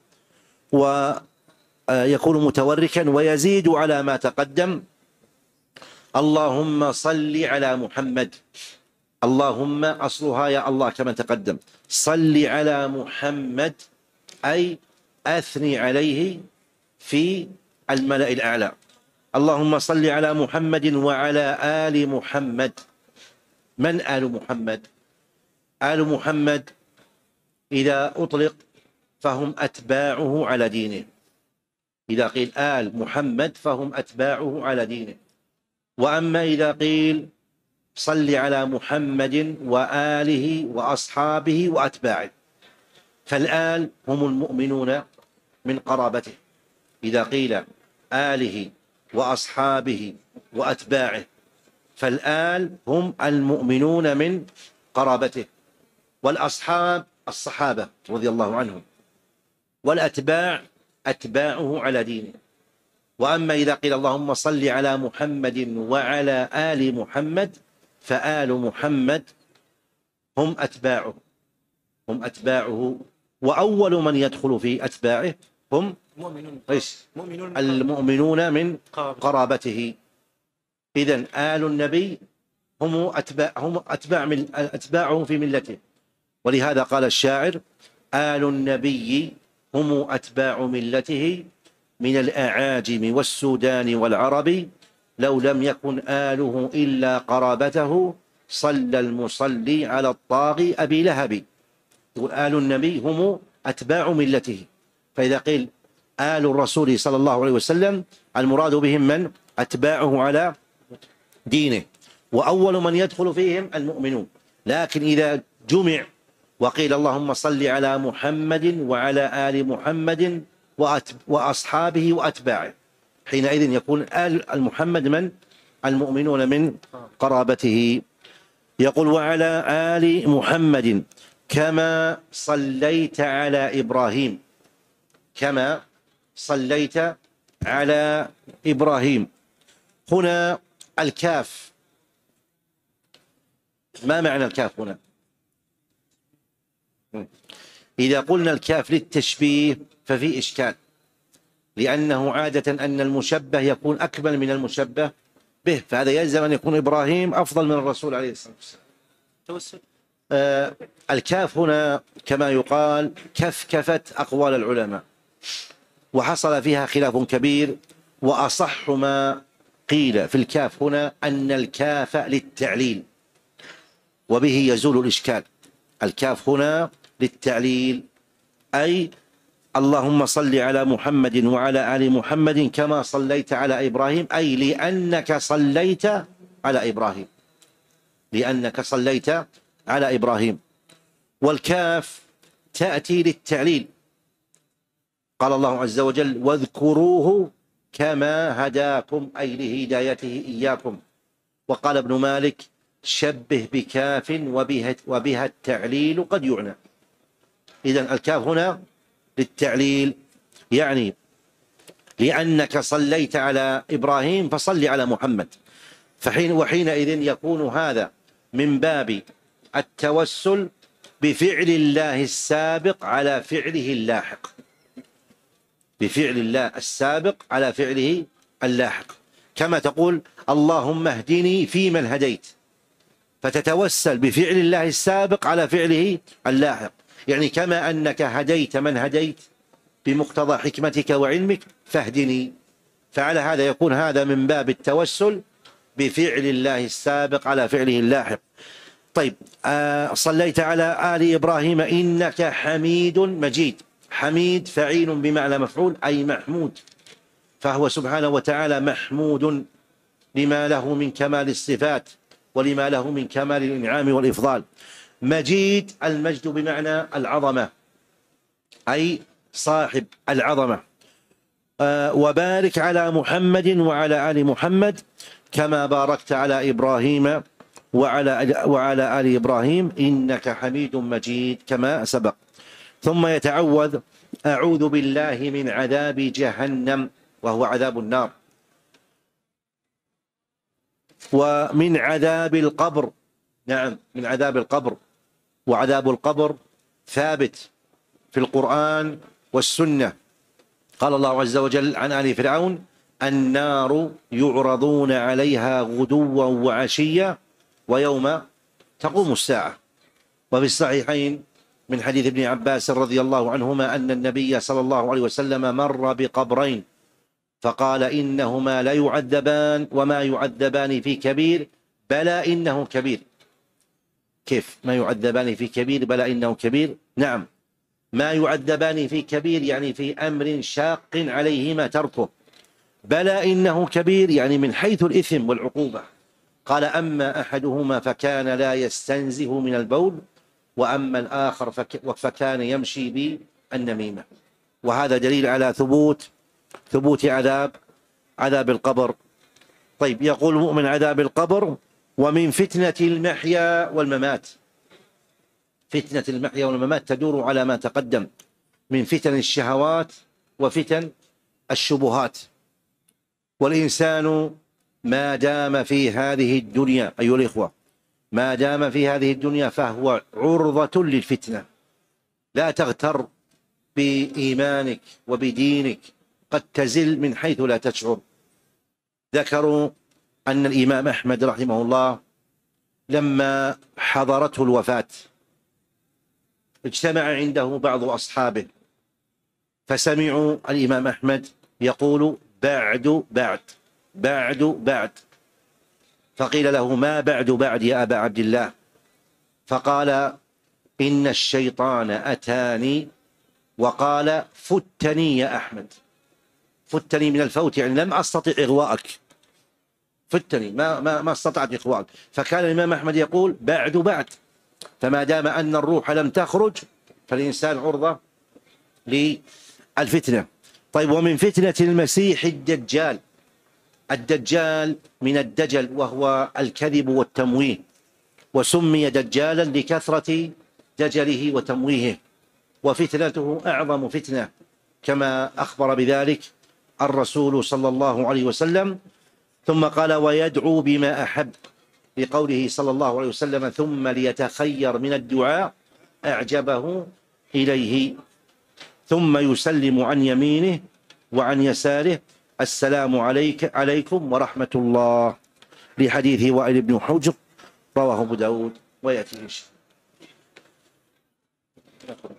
ويكون متوركا ويزيد على ما تقدم: اللهم صل على محمد. اللهم أصلها يا الله كما تقدم، صل على محمد أي أثني عليه في الملأ الأعلى. اللهم صل على محمد وعلى آل محمد. من آل محمد؟ آل محمد إذا أطلق فهم أتباعه على دينه، إذا قيل آل محمد فهم أتباعه على دينه. وأما إذا قيل صل على محمد وآله وأصحابه وأتباعه، فالآل هم المؤمنون من قرابته. إذا قيل آله وأصحابه وأتباعه، فالآل هم المؤمنون من قرابته، والأصحاب الصحابة رضي الله عنهم، والأتباع أتباعه على دينه. وأما إذا قيل اللهم صل على محمد وعلى آل محمد، فآل محمد هم أتباعه، هم أتباعه، وأول من يدخل في أتباعه هم المؤمنون من قرابته. إذن آل النبي هم أتباع هم أتباع من أتباعه في ملته. ولهذا قال الشاعر: آل النبي هم أتباع ملته من الأعاجم والسودان والعرب، لو لم يكن آله إلا قرابته، صلى المصلي على الطاغي أبي لهب. يقول آل النبي هم أتباع ملته، فإذا قيل آل الرسول صلى الله عليه وسلم المراد بهم من أتباعه على دينه، وأول من يدخل فيهم المؤمنون. لكن إذا جمع وقيل اللهم صل على محمد وعلى آل محمد وأصحابه وأتباعه، حينئذ يكون آل المحمد من المؤمنون من قرابته. يقول وعلى آل محمد كما صليت على إبراهيم، كما صليت على إبراهيم. هنا الكاف، ما معنى الكاف هنا؟ إذا قلنا الكاف للتشبيه ففي إشكال، لأنه عادة أن المشبه يكون أكمل من المشبه به، فهذا يلزم أن يكون إبراهيم أفضل من الرسول عليه الصلاة والسلام. توسل. آه الكاف هنا كما يقال كفكفت أقوال العلماء، وحصل فيها خلاف كبير، وأصح ما قيل في الكاف هنا أن الكاف للتعليل، وبه يزول الإشكال. الكاف هنا للتعليل، أي اللهم صل على محمد وعلى آل محمد كما صليت على إبراهيم، أي لأنك صليت على إبراهيم، لأنك صليت على إبراهيم. والكاف تأتي للتعليل، قال الله عز وجل واذكروه كما هداكم، أي لهدايته إياكم. وقال ابن مالك شبه بكاف وبها, وبها التعليل قد يعنى. إذن الكاف هنا للتعليل، يعني لأنك صليت على إبراهيم فصل على محمد. فحين وحينئذ يكون هذا من باب التوسل بفعل الله السابق على فعله اللاحق، بفعل الله السابق على فعله اللاحق، كما تقول اللهم اهدني فيمن هديت، فتتوسل بفعل الله السابق على فعله اللاحق، يعني كما أنك هديت من هديت بمقتضى حكمتك وعلمك فاهدني. فعلى هذا يكون هذا من باب التوسل بفعل الله السابق على فعله اللاحق. طيب آه صليت على آل إبراهيم إنك حميد مجيد. حميد فعيل بمعنى مفعول أي محمود، فهو سبحانه وتعالى محمود لما له من كمال الصفات ولما له من كمال الإنعام والإفضال. مجيد المجد بمعنى العظمة، أي صاحب العظمة. آه وبارك على محمد وعلى آل محمد كما باركت على إبراهيم وعلى وعلى آل إبراهيم إنك حميد مجيد كما سبق. ثم يتعوذ: أعوذ بالله من عذاب جهنم وهو عذاب النار، ومن عذاب القبر. نعم، من عذاب القبر، وعذاب القبر ثابت في القرآن والسنة. قال الله عز وجل عن آل فرعون: النار يعرضون عليها غدوا وعشيا ويوم تقوم الساعة. وفي الصحيحين من حديث ابن عباس رضي الله عنهما أن النبي صلى الله عليه وسلم مر بقبرين فقال: إنهما لا يعذبان وما يعذبان في كبير بلى إنه كبير. كيف ما يعذبان في كبير بلى إنه كبير؟ نعم، ما يعذبان في كبير يعني في أمر شاق عليهما تركه، بلى إنه كبير يعني من حيث الإثم والعقوبة. قال: أما أحدهما فكان لا يستنزه من البول، وأما الآخر فكان يمشي بالنميمة. وهذا دليل على ثبوت ثبوت عذاب عذاب القبر. طيب، يقول المؤمن عذاب القبر: ومن فتنة المحيا والممات. فتنة المحيا والممات تدور على ما تقدم من فتن الشهوات وفتن الشبهات. والإنسان ما دام في هذه الدنيا أيها الإخوة، ما دام في هذه الدنيا فهو عرضة للفتنة. لا تغتر بإيمانك وبدينك، قد تزل من حيث لا تشعر. ذكروا أن الإمام أحمد رحمه الله لما حضرته الوفاة اجتمع عنده بعض أصحابه فسمعوا الإمام أحمد يقول: بعد بعد بعد بعد. فقيل له: ما بعد بعد يا أبا عبد الله؟ فقال: إن الشيطان أتاني وقال: فتني يا أحمد. فتني من الفوت يعني لم أستطع إغواءك، فتني ما, ما, ما استطعت إغواءك. فكان الإمام أحمد يقول: بعد بعد. فما دام أن الروح لم تخرج فالإنسان عرضة للفتنة. طيب، ومن فتنة المسيح الدجال. الدجال من الدجل وهو الكذب والتمويه، وسمي دجالا لكثرة دجله وتمويهه، وفتنته أعظم فتنة كما أخبر بذلك الرسول صلى الله عليه وسلم. ثم قال: ويدعو بما أحب، لقوله صلى الله عليه وسلم: ثم ليتخير من الدعاء أعجبه إليه، ثم يسلم عن يمينه وعن يساره: السلام عليك عليكم ورحمة الله، لحديث وائل بن حجر رواه أبو داود ويأتي إن شاء الله.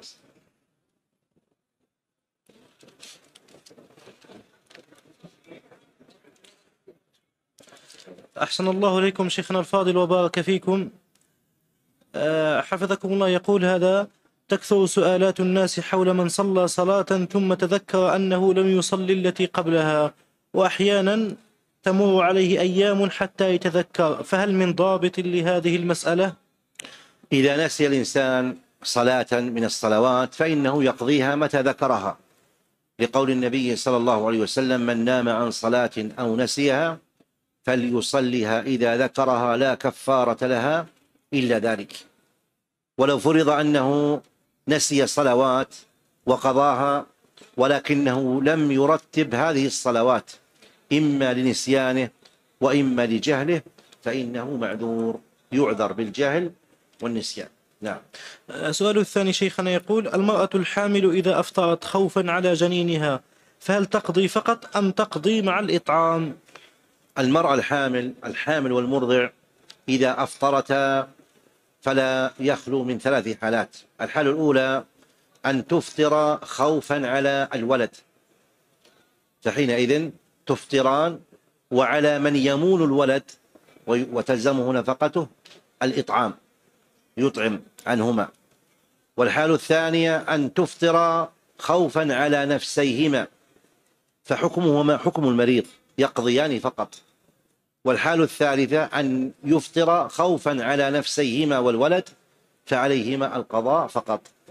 أحسن الله إليكم شيخنا الفاضل وبارك فيكم. أه حفظكم الله. يقول هذا: تكثر سؤالات الناس حول من صلى صلاة ثم تذكر أنه لم يصلي التي قبلها، وأحيانا تمر عليه أيام حتى يتذكر، فهل من ضابط لهذه المسألة؟ إذا نسي الإنسان صلاة من الصلوات فإنه يقضيها متى ذكرها، لقول النبي صلى الله عليه وسلم: من نام عن صلاة أو نسيها فليصليها إذا ذكرها لا كفارة لها إلا ذلك. ولو فرض أنه نسي صلوات وقضاها ولكنه لم يرتب هذه الصلوات إما لنسيانه وإما لجهله فإنه معذور، يعذر بالجهل والنسيان. نعم. السؤال الثاني شيخنا يقول: المرأة الحامل إذا أفطرت خوفا على جنينها فهل تقضي فقط أم تقضي مع الإطعام؟ المرأة الحامل الحامل والمرضع إذا أفطرتا فلا يخلو من ثلاث حالات. الحالة الأولى أن تفطر خوفا على الولد، فحينئذ تفطران، وعلى من يمون الولد وتلزمه نفقته الإطعام، يطعم عنهما. والحالة الثانية أن تفطر خوفا على نفسيهما، فحكمهما حكم المريض، يقضيان فقط. والحالة الثالثة أن يفطر خوفا على نفسيهما والولد، فعليهما القضاء فقط.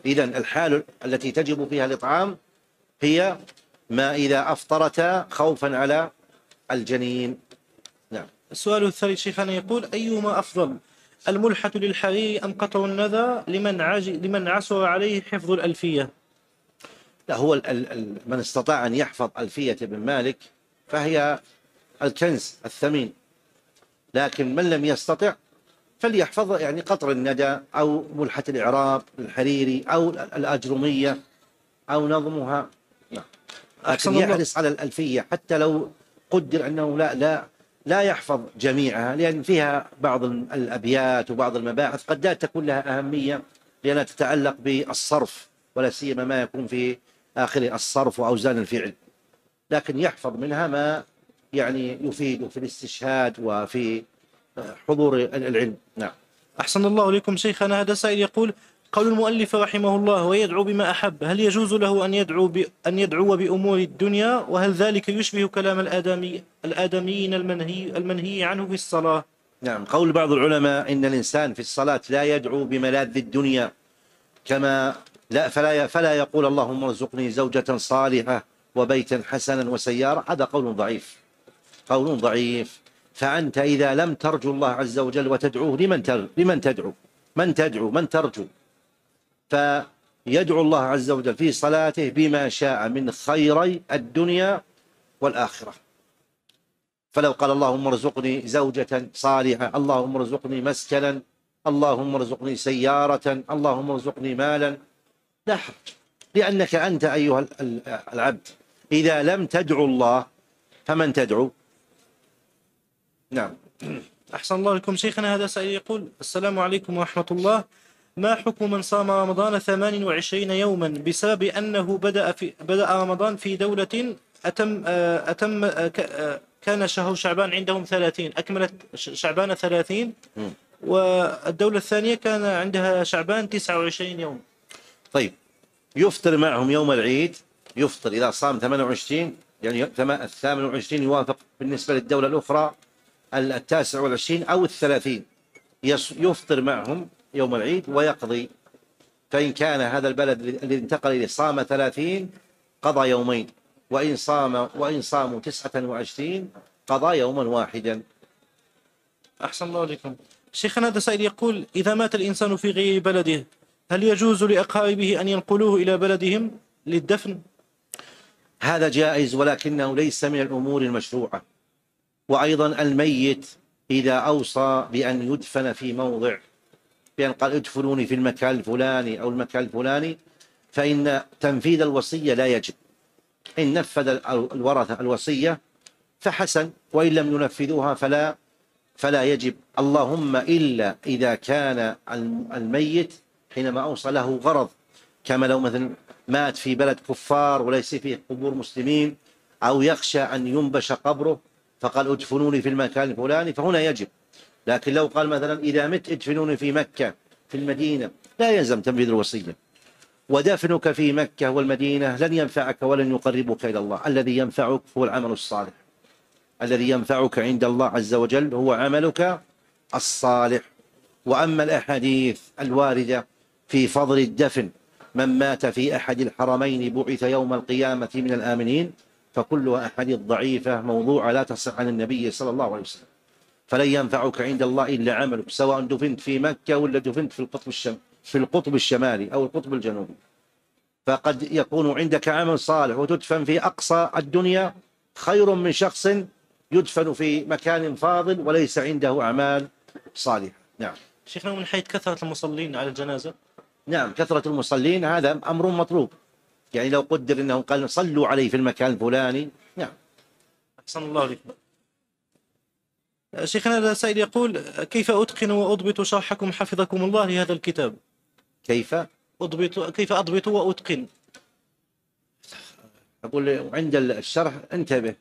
إذن الحال التي تجب فيها الإطعام هي ما إذا أفطرتا خوفا على الجنين. نعم. السؤال الثالث شيخنا يقول: أيهما أفضل، الملحة للحرير أم قطع الندى لمن عاج لمن عسر عليه حفظ الألفية؟ لا، هو ال ال من استطاع أن يحفظ ألفية ابن مالك فهي الكنز الثمين، لكن من لم يستطع فليحفظ يعني قطر الندى أو ملحة الإعراب الحريري أو الأجرمية أو نظمها. لكن يحرص على الألفية حتى لو قدر أنه لا لا لا يحفظ جميعها، لأن فيها بعض الأبيات وبعض المباحث قد لا تكون لها أهمية لأنها تتعلق بالصرف، ولا سيما ما يكون في آخر الصرف وأوزان الفعل، لكن يحفظ منها ما يعني يفيد في الاستشهاد وفي حضور العلم. نعم. أحسن الله إليكم شيخنا. هذا سائل يقول: قول المؤلف رحمه الله: ويدعو بما أحب، هل يجوز له أن يدعو ب... أن يدعو بأمور الدنيا؟ وهل ذلك يشبه كلام الآدمي الآدميين المنهي المنهي عنه في الصلاة؟ نعم. قول بعض العلماء إن الإنسان في الصلاة لا يدعو بملاذ الدنيا، كما لا فلا فلا يقول اللهم ارزقني زوجة صالحة وبيتا حسنا وسيارة، هذا قول ضعيف، قول ضعيف. فأنت إذا لم ترجو الله عز وجل وتدعوه، لمن تر... لمن تدعو؟ من تدعو؟ من ترجو؟ فيدعو الله عز وجل في صلاته بما شاء من خيري الدنيا والآخرة. فلو قال اللهم ارزقني زوجة صالحة، اللهم ارزقني مسكنا، اللهم ارزقني سيارة، اللهم ارزقني مالا، لا حرج، لأنك أنت أيها العبد إذا لم تدعو الله فمن تدعو؟ نعم. أحسن الله لكم شيخنا. هذا سائل يقول: السلام عليكم ورحمة الله، ما حكم من صام رمضان ثمان وعشرين يوما بسبب أنه بدأ في بدأ رمضان في دولة أتم أتم كان شهر شعبان عندهم ثلاثين، أكملت شعبان ثلاثين، والدولة الثانية كان عندها شعبان تسعة وعشرين يوم. طيب، يفطر معهم يوم العيد، يفطر إذا صام ثمانية وعشرين، يعني الثامن وعشرين يوافق بالنسبة للدولة الأخرى التاسع والعشرين أو الثلاثين، يفطر معهم يوم العيد ويقضي. فإن كان هذا البلد الذي انتقل إليه صام ثلاثين قضى يومين، وإن صام وإن صاموا تسعة وعشرين قضى يوما واحدا. أحسن الله عليكم شيخنا. هذا سائل يقول: إذا مات الإنسان في غير بلده، هل يجوز لأقاربه أن ينقلوه إلى بلدهم للدفن؟ هذا جائز، ولكنه ليس من الأمور المشروعة. وأيضا الميت إذا أوصى بأن يدفن في موضع، بأن قال ادفنوني في المكان الفلاني أو المكان الفلاني، فإن تنفيذ الوصية لا يجب. إن نفذ الورثة الوصية فحسن، وإن لم ينفذوها فلا فلا يجب، اللهم إلا إذا كان الميت حينما أوصى له غرض، كما لو مثلا مات في بلد كفار وليس فيه قبور مسلمين، أو يخشى أن ينبش قبره فقال ادفنوني في المكان الفلاني، فهنا يجب. لكن لو قال مثلا إذا مت ادفنوني في مكة في المدينة، لا يلزم تنفيذ الوصية. ودفنك في مكة والمدينة لن ينفعك ولن يقربك إلى الله، الذي ينفعك هو العمل الصالح، الذي ينفعك عند الله عز وجل هو عملك الصالح. وأما الأحاديث الواردة في فضل الدفن، من مات في أحد الحرمين بعث يوم القيامة من الآمنين، فكلها أحاديث ضعيفة موضوعة لا تصح عن النبي صلى الله عليه وسلم. فلن ينفعك عند الله إلا عملك، سواء دفنت في مكة ولا دفنت في القطب الشم في القطب الشمالي أو القطب الجنوبي. فقد يكون عندك عمل صالح وتدفن في أقصى الدنيا خير من شخص يدفن في مكان فاضل وليس عنده أعمال صالحة. نعم. شيخنا، من حيث كثرة المصلين على الجنازة؟ نعم، كثرة المصلين هذا أمر مطلوب، يعني لو قدر أنه قال صلوا عليه في المكان الفلاني. نعم. أحسن الله عليكم شيخنا. هذا سائل يقول: كيف أتقن وأضبط شرحكم حفظكم الله لهذا الكتاب؟ كيف أضبط كيف أضبط وأتقن؟ أقول عند الشرح انتبه،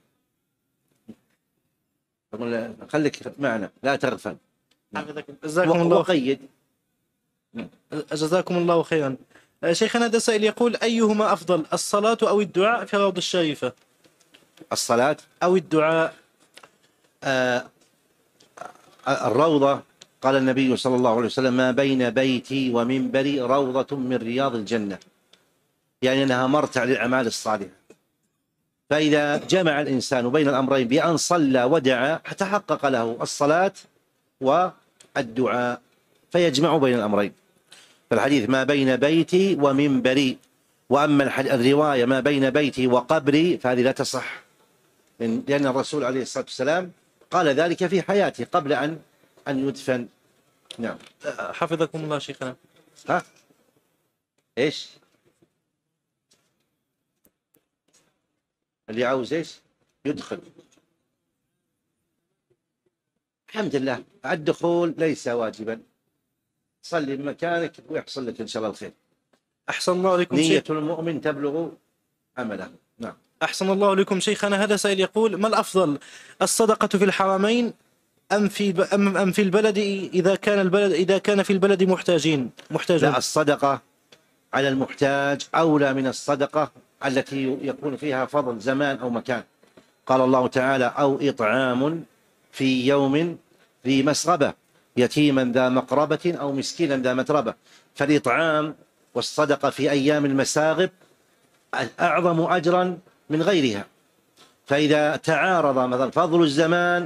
أقول خليك معنا لا تغفل. جزاكم الله وقيد. جزاكم الله خيرا. شيخنا، هذا سائل يقول: أيهما أفضل، الصلاة أو الدعاء في الروضة الشريفة؟ الصلاة أو الدعاء؟ آه الروضة قال النبي صلى الله عليه وسلم: ما بين بيتي ومنبري روضة من رياض الجنة، يعني أنها مرتع للأعمال الصالحة. فإذا جمع الإنسان بين الأمرين بأن صلى ودعا تحقق له الصلاة والدعاء، فيجمع بين الأمرين. فالحديث ما بين بيتي ومنبري. وأما الرواية ما بين بيتي وقبري فهذه لا تصح، لأن الرسول عليه الصلاة والسلام قال ذلك في حياته قبل أن أن يدفن. نعم. حفظكم الله شيخنا. ها إيش اللي عاوز إيش يدخل؟ الحمد لله الدخول ليس واجبا، صلي بمكانك ويحصل لك إن شاء الله الخير. أحسن الله عليكم نية شيخ. المؤمن تبلغ عمله. نعم. أحسن الله عليكم شيخنا. هذا سائل يقول: ما الأفضل، الصدقة في الحرمين أم في أم أم في البلد إذا كان البلد إذا كان في البلد محتاجين محتاجون؟ لا، الصدقة على المحتاج أولى من الصدقة التي يكون فيها فضل زمان أو مكان. قال الله تعالى: أو إطعام في يوم ذي مسغبة يتيما ذا مقربة أو مسكينا ذا متربة. فالإطعام والصدقة في أيام المساغب أعظم أجرا من غيرها. فإذا تعارض مثلا فضل الزمان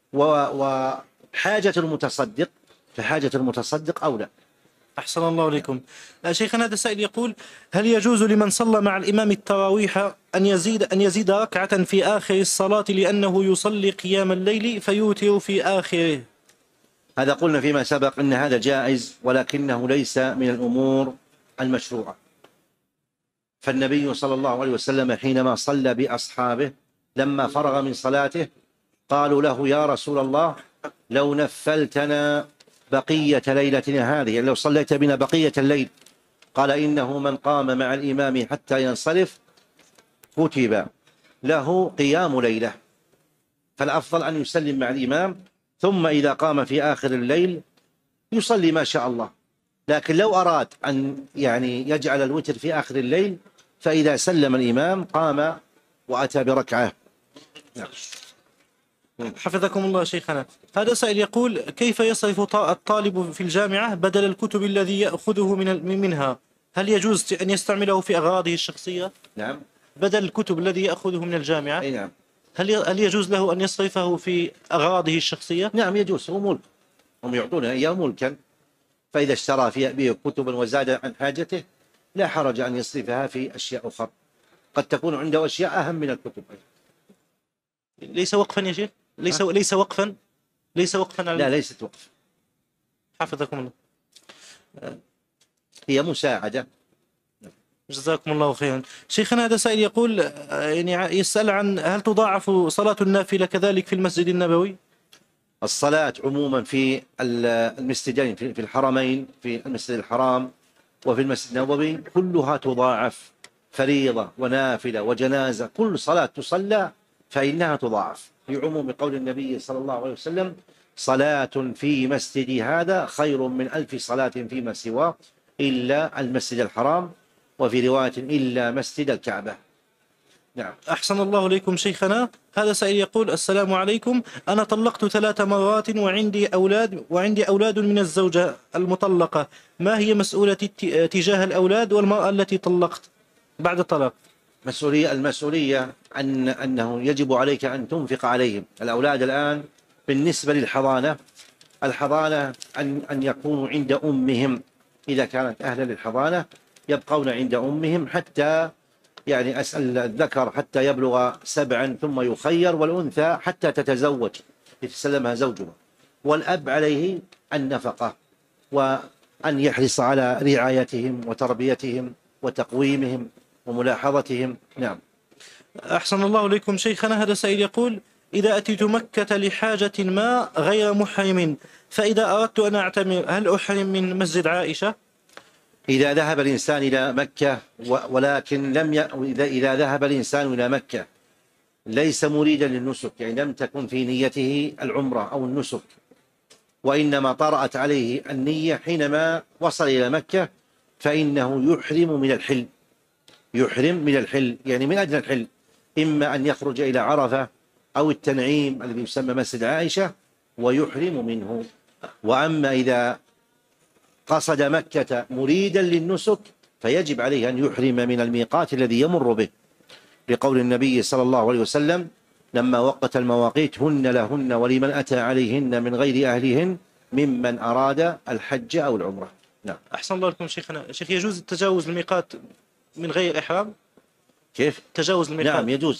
وحاجة المتصدق فحاجة المتصدق أولى. أحسن الله عليكم شيخنا. هذا سائل يقول: هل يجوز لمن صلى مع الإمام التراويح أن يزيد أن يزيد ركعة في آخر الصلاة لأنه يصلي قيام الليل فيوتر في آخره؟ هذا قلنا فيما سبق أن هذا جائز، ولكنه ليس من الأمور المشروعة. فالنبي صلى الله عليه وسلم حينما صلى بأصحابه لما فرغ من صلاته قالوا له: يا رسول الله، لو نفلتنا بقية ليلتنا هذه، يعني لو صليت بنا بقية الليل. قال: إنه من قام مع الإمام حتى ينصرف كتب له قيام ليلة. فالأفضل أن يسلم مع الإمام، ثم إذا قام في آخر الليل يصلي ما شاء الله. لكن لو أراد أن يعني يجعل الوتر في آخر الليل فإذا سلم الإمام قام وأتى بركعة. حفظكم الله شيخنا. هذا سائل يقول: كيف يصرف الطالب في الجامعة بدل الكتب الذي يأخذه من منها؟ هل يجوز أن يستعمله في أغراضه الشخصية؟ نعم. بدل الكتب الذي يأخذه من الجامعة. أي نعم. هل هل يجوز له أن يصرفه في أغراضه الشخصية؟ نعم يجوز، هو ملك، هم يعطونه إياه ملكا. فإذا اشترى في به كتبا وزاد عن حاجته لا حرج أن يصرفها في أشياء أخرى، قد تكون عنده أشياء أهم من الكتب. ليس وقفا يا شيخ؟ ليس أه؟ ليس وقفا ليس وقفا على... لا ليست وقف. حفظكم الله. هي مساعدة. جزاكم الله خيرا. شيخنا هذا سائل يقول يعني يسأل عن هل تضاعف صلاة النافلة كذلك في المسجد النبوي؟ الصلاة عموما في المسجدين في الحرمين، في المسجد الحرام وفي المسجد النبوي، كلها تضاعف، فريضة ونافلة وجنازة، كل صلاة تصلى فإنها تضاعف، في عموم قول النبي صلى الله عليه وسلم: صلاة في مسجدي هذا خير من ألف صلاة فيما سواه إلا المسجد الحرام، وفي رواية إلا مسجد الكعبة. نعم. أحسن الله إليكم شيخنا. هذا سائل يقول: السلام عليكم، أنا طلقت ثلاث مرات وعندي أولاد وعندي أولاد من الزوجة المطلقة، ما هي مسؤولتي تجاه الأولاد والمرأة التي طلقت بعد الطلاق؟ مسؤولية المسؤولية أن أنه يجب عليك أن تنفق عليهم. الأولاد الآن بالنسبة للحضانة، الحضانة أن أن يكونوا عند أمهم، إذا كانت أهلا للحضانة يبقون عند أمهم حتى يعني أسأل الذكر حتى يبلغ سبعا ثم يخير، والأنثى حتى تتزوج يتسلمها زوجها. والأب عليه النفقة وأن يحرص على رعايتهم وتربيتهم وتقويمهم وملاحظتهم. نعم. أحسن الله إليكم شيخنا. هذا سائل يقول: إذا أتيت مكة لحاجة ما غير محرم، فإذا أردت أن أعتمر هل أحرم من مسجد عائشة؟ إذا ذهب الإنسان إلى مكة ولكن لم ي... إذا إذا ذهب الإنسان إلى مكة ليس مريدا للنسك، يعني لم تكن في نيته العمرة أو النسك، وإنما طرأت عليه النية حينما وصل إلى مكة، فإنه يحرم من الحل، يحرم من الحل يعني من أجل الحل، إما أن يخرج إلى عرفة أو التنعيم الذي يسمى مسجد عائشة ويحرم منه. وأما إذا قصد مكة مريدا للنسك فيجب عليه أن يحرم من الميقات الذي يمر به، لقول النبي صلى الله عليه وسلم لما وقت المواقيت هن لهن ولمن أتى عليهن من غير أهلهن ممن أراد الحج أو العمرة. نعم. أحسن الله لكم شيخنا. شيخ، يجوز التجاوز الميقات من غير إحرام؟ كيف؟ تجاوز الميقات. نعم يجوز.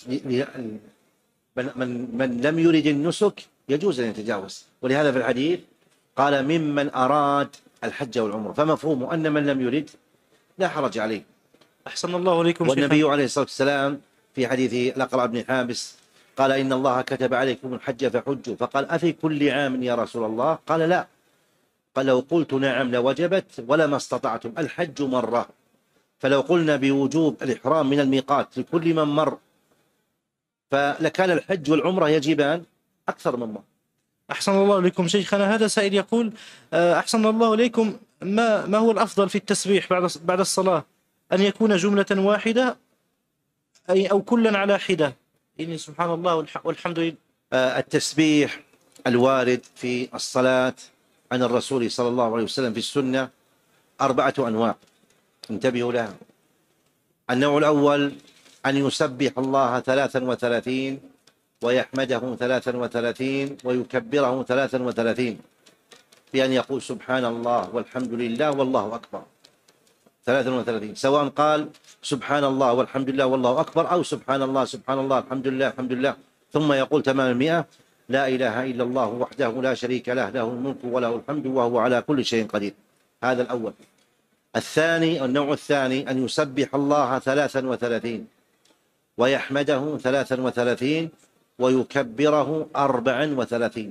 من, من, من لم يرد النسك يجوز أن يتجاوز، ولهذا في الحديث قال ممن أراد الحج والعمرة، فمفهومه أن من لم يرد لا حرج عليه. أحسن الله عليكم. والنبي عليه الصلاة والسلام في حديث الأقرع بن حابس قال إن الله كتب عليكم الحج فحجوا، فقال أفي كل عام يا رسول الله؟ قال لا، قال لو قلت نعم لوجبت ولما استطعتم، الحج مرة، فلو قلنا بوجوب الإحرام من الميقات لكل من مر فلكان الحج والعمرة يجبان أكثر من مرة. أحسن الله إليكم شيخنا. هذا سائل يقول أحسن الله إليكم، ما ما هو الأفضل في التسبيح بعد بعد الصلاة؟ أن يكون جملة واحدة أي أو كلا على حدة؟ إني سبحان الله والحمد لله. التسبيح الوارد في الصلاة عن الرسول صلى الله عليه وسلم في السنة أربعة أنواع، انتبهوا لها. النوع الأول أن يسبح الله ثلاثا وثلاثين ويحمده ثلاثا وثلاثين ويكبره ثلاثا وثلاثين، بأن يقول سبحان الله والحمد لله والله أكبر ثلاثا وثلاثين، سواء قال سبحان الله والحمد لله والله أكبر أو سبحان الله سبحان الله الحمد لله الحمد لله، ثم يقول تمام المئة لا إله إلا الله وحده لا شريك له له الملك وله الحمد وهو على كل شيء قدير. هذا الأول. الثاني النوع الثاني أن يسبح الله ثلاثا وثلاثين ويحمده ثلاثا وثلاثين ويكبره أربعا وثلاثين.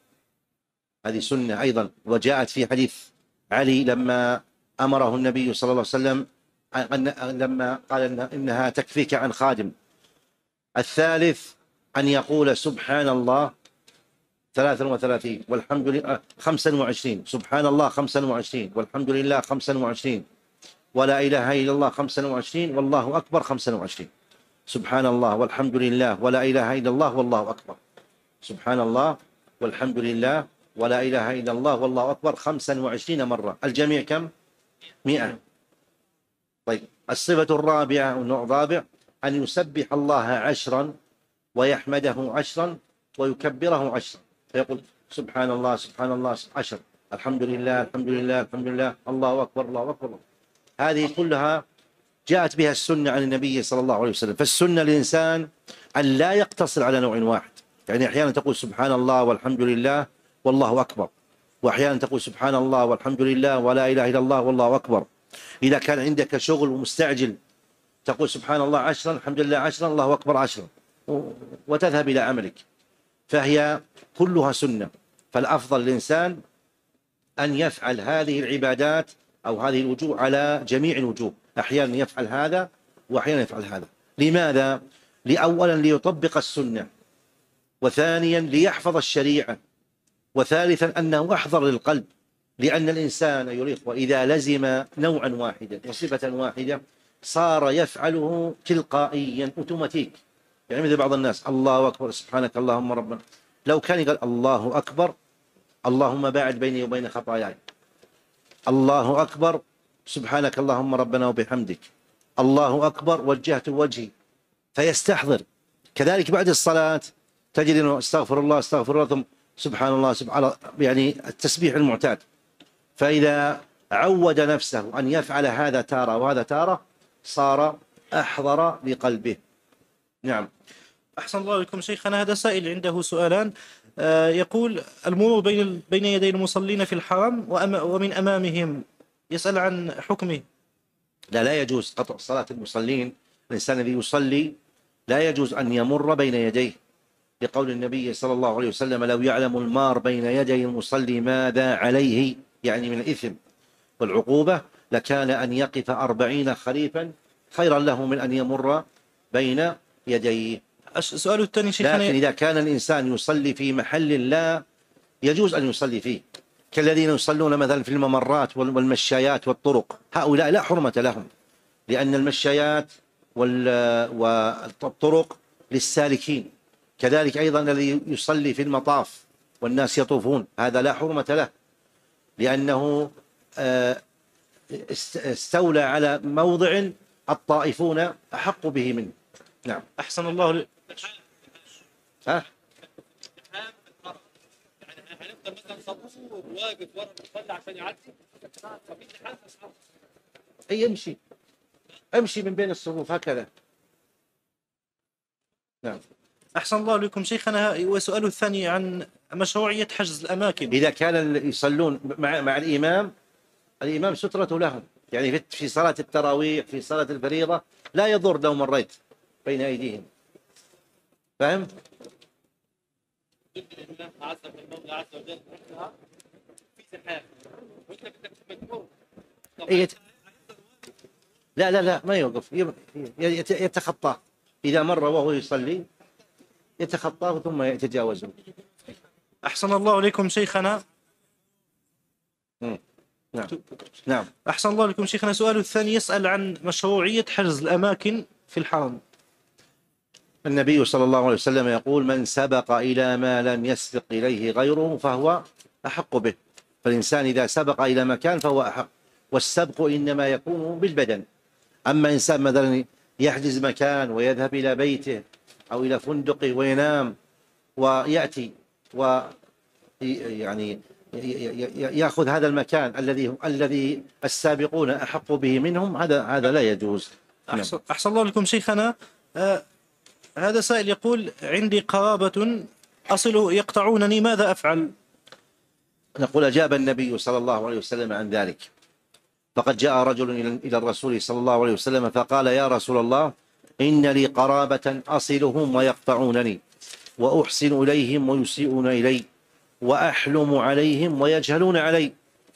هذه سنة أيضا، وجاءت في حديث علي لما أمره النبي صلى الله عليه وسلم لما قال إنها تكفيك عن خادم. الثالث أن يقول سبحان الله ثلاثا وثلاثين والحمد لله خمسا وعشرين، سبحان الله خمسا وعشرين والحمد لله خمسا وعشرين ولا إله إلا الله خمسا وعشرين والله أكبر خمسا وعشرين. سبحان الله والحمد لله ولا إله إلا الله والله أكبر. سبحان الله والحمد لله ولا إله إلا الله والله أكبر خمسا وعشرين مرة. الجميع كم؟ مئة. طيب، الصفة الرابعة والنوع الرابع أن يسبح الله عشرا ويحمده عشرا ويكبره عشرا، فيقول سبحان الله سبحان الله عشر، الحمد لله الحمد لله الحمد لله الله أكبر الله أكبر. هذه كلها جاءت بها السنة عن النبي صلى الله عليه وسلم. فالسنة للإنسان أن لا يقتصر على نوع واحد، يعني أحيانا تقول سبحان الله والحمد لله والله أكبر، وأحيانا تقول سبحان الله والحمد لله ولا إله إلا الله والله أكبر. إذا كان عندك شغل ومستعجل تقول سبحان الله عشرا الحمد لله عشرا الله أكبر عشرا وتذهب إلى عملك. فهي كلها سنة، فالأفضل للإنسان أن يفعل هذه العبادات أو هذه الوجوه على جميع الوجوه، أحيانا يفعل هذا وأحيانا يفعل هذا. لماذا؟ لأولا ليطبق السنة، وثانيا ليحفظ الشريعة، وثالثا أنه أحضر للقلب، لأن الإنسان أيها الإخوة إذا لزم نوعا واحدا وصفة واحدة صار يفعله تلقائيا أوتوماتيك. يعني مثل بعض الناس الله أكبر سبحانك اللهم ربنا، لو كان يقول الله أكبر اللهم باعد بيني وبين خطاياي، الله أكبر سبحانك اللهم ربنا وبحمدك، الله أكبر وجهت وجهي، فيستحضر. كذلك بعد الصلاة تجد أنه استغفر الله استغفر الله ثم سبحان الله سبحان الله، يعني التسبيح المعتاد. فإذا عود نفسه أن يفعل هذا تارة وهذا تارة صار أحضر لقلبه. نعم. أحسن الله لكم شيخنا. هذا سائل عنده سؤالان، آه يقول المرور بين بين يدي المصلين في الحرم ومن أمامهم، يسأل عن حكمه. لا لا يجوز قطع صلاة المصلين. الإنسان الذي يصلي لا يجوز أن يمر بين يديه، لقول النبي صلى الله عليه وسلم لو يعلم المار بين يدي المصلي ماذا عليه، يعني من الإثم والعقوبة، لكان أن يقف أربعين خريفا خيرا له من أن يمر بين يديه. السؤال الثاني شيخنا، لكن إذا كان الإنسان يصلي في محل لا يجوز أن يصلي فيه، كالذين يصلون مثلا في الممرات والمشايات والطرق، هؤلاء لا حرمة لهم، لأن المشايات والطرق للسالكين. كذلك أيضا الذي يصلي في المطاف والناس يطوفون هذا لا حرمة له، لأنه استولى على موضع الطائفون أحق به منه. نعم. أحسن الله ل... ها؟ واقف ورا المصلى عشان يعدي اي امشي امشي من بين الصفوف هكذا. نعم. أحسن الله لكم شيخنا. وسؤاله الثاني عن مشروعية حجز الأماكن. إذا كان يصلون مع مع الإمام، الإمام سترة لهم، يعني في صلاة التراويح في صلاة الفريضة لا يضر لو مريت بين أيديهم. فهم؟ الله عز وجل المولى عز وجل في سحاب وانت بدك تمكمل. لا لا لا ما يوقف، يتخطاه إذا مر وهو يصلي يتخطاه ثم يتجاوزه. أحسن الله لكم شيخنا. نعم. نعم. أحسن الله لكم شيخنا. سؤاله الثاني يسأل عن مشروعية حجز الأماكن في الحرم. النبي صلى الله عليه وسلم يقول: من سبق إلى ما لم يسبق إليه غيره فهو أحق به. فالإنسان إذا سبق إلى مكان فهو أحق، والسبق إنما يكون بالبدن. أما إنسان مثلا يحجز مكان ويذهب إلى بيته أو إلى فندقه وينام ويأتي و يعني يأخذ هذا المكان الذي الذي السابقون أحق به منهم، هذا هذا لا يجوز. أحسن, أحسن الله لكم شيخنا. آه هذا سائل يقول: عندي قرابة أصل يقطعونني، ماذا أفعل؟ نقول: أجاب النبي صلى الله عليه وسلم عن ذلك. فقد جاء رجل إلى الرسول صلى الله عليه وسلم فقال: يا رسول الله، إن لي قرابة أصلهم ويقطعونني، وأحسن إليهم ويسيئون إلي، وأحلم عليهم ويجهلون علي.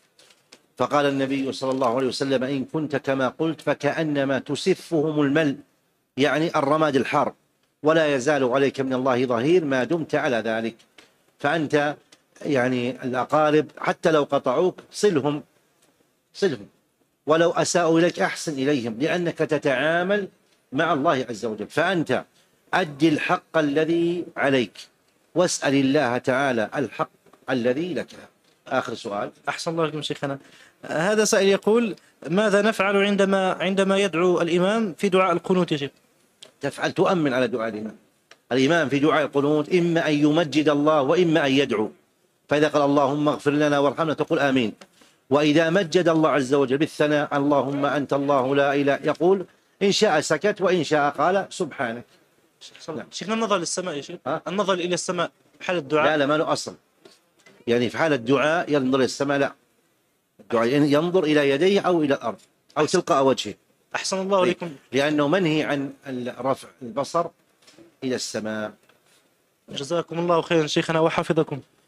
فقال النبي صلى الله عليه وسلم: إن كنت كما قلت فكأنما تسفهم المل، يعني الرماد الحار، ولا يزال عليك من الله ظهير ما دمت على ذلك. فأنت يعني الأقارب حتى لو قطعوك صلهم صلهم، ولو أساءوا إليك أحسن إليهم، لأنك تتعامل مع الله عز وجل. فأنت أدي الحق الذي عليك، واسأل الله تعالى الحق الذي لك. آخر سؤال. أحسن الله لكم شيخنا. هذا سائل يقول: ماذا نفعل عندما عندما يدعو الإمام في دعاء القنوت يا شيخ؟ تفعل تؤمن على دعاء الإمام. الإمام في دعاء القنوت إما أن يمجد الله وإما أن يدعو. فإذا قال اللهم اغفر لنا وارحمنا تقول آمين. وإذا مجد الله عز وجل بالثناء اللهم أنت الله لا إله، يقول إن شاء سكت وإن شاء قال سبحانك. نعم. شيخنا النظر للسماء يا شيخ، النظر إلى السماء حال الدعاء. لا لا ما له أصل، يعني في حال الدعاء ينظر إلى السماء، لا، الدعاء ينظر إلى يديه أو إلى الأرض أو تلقاء وجهه. أحسن الله لكم. لأنه منهي عن رفع البصر إلى السماء. جزاكم الله خيرا شيخنا وحفظكم.